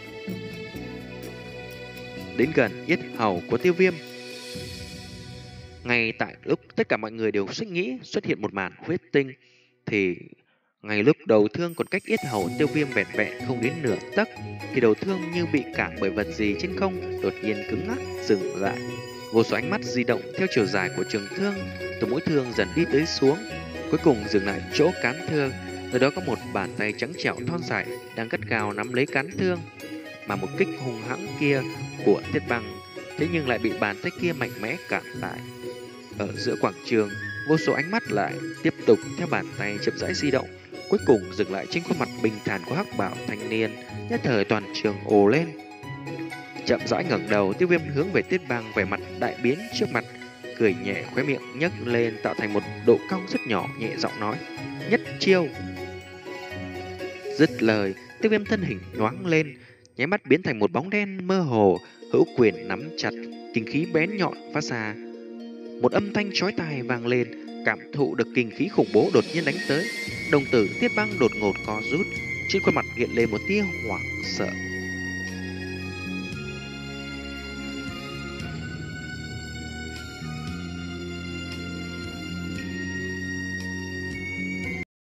đến gần yết hầu của Tiêu Viêm. Ngay tại lúc tất cả mọi người đều suy nghĩ xuất hiện một màn huyết tinh, thì ngay lúc đầu thương còn cách yết hầu Tiêu Viêm vẹn vẹn không đến nửa tấc, thì đầu thương như bị cản bởi vật gì trên không, đột nhiên cứng ngắc dừng lại. Vô số ánh mắt di động theo chiều dài của trường thương, từ mũi thương dần đi tới xuống, cuối cùng dừng lại chỗ cán thương. Ở đó có một bàn tay trắng trẻo thon dài đang gắt gao nắm lấy cán thương, mà một kích hung hãng kia của Tiết Băng thế nhưng lại bị bàn tay kia mạnh mẽ cản lại. Ở giữa quảng trường, vô số ánh mắt lại tiếp tục theo bàn tay chậm rãi di động, cuối cùng dừng lại trên khuôn mặt bình thản của hắc bảo thanh niên. Nhất thời toàn trường ồ lên. Chậm rãi ngẩng đầu, Tiêu Viêm hướng về Tiết Băng, vẻ mặt đại biến trước mặt, cười nhẹ, khóe miệng nhấc lên tạo thành một độ cong rất nhỏ, nhẹ giọng nói: nhất chiêu. Dứt lời, Tiêu Viêm thân hình nhoáng lên, nháy mắt biến thành một bóng đen mơ hồ, hữu quyền nắm chặt, kinh khí bén nhọn phát ra. Một âm thanh chói tai vang lên, cảm thụ được kinh khí khủng bố đột nhiên đánh tới. Đồng tử Tiết Băng đột ngột co rút, trên khuôn mặt hiện lên một tia hoảng sợ.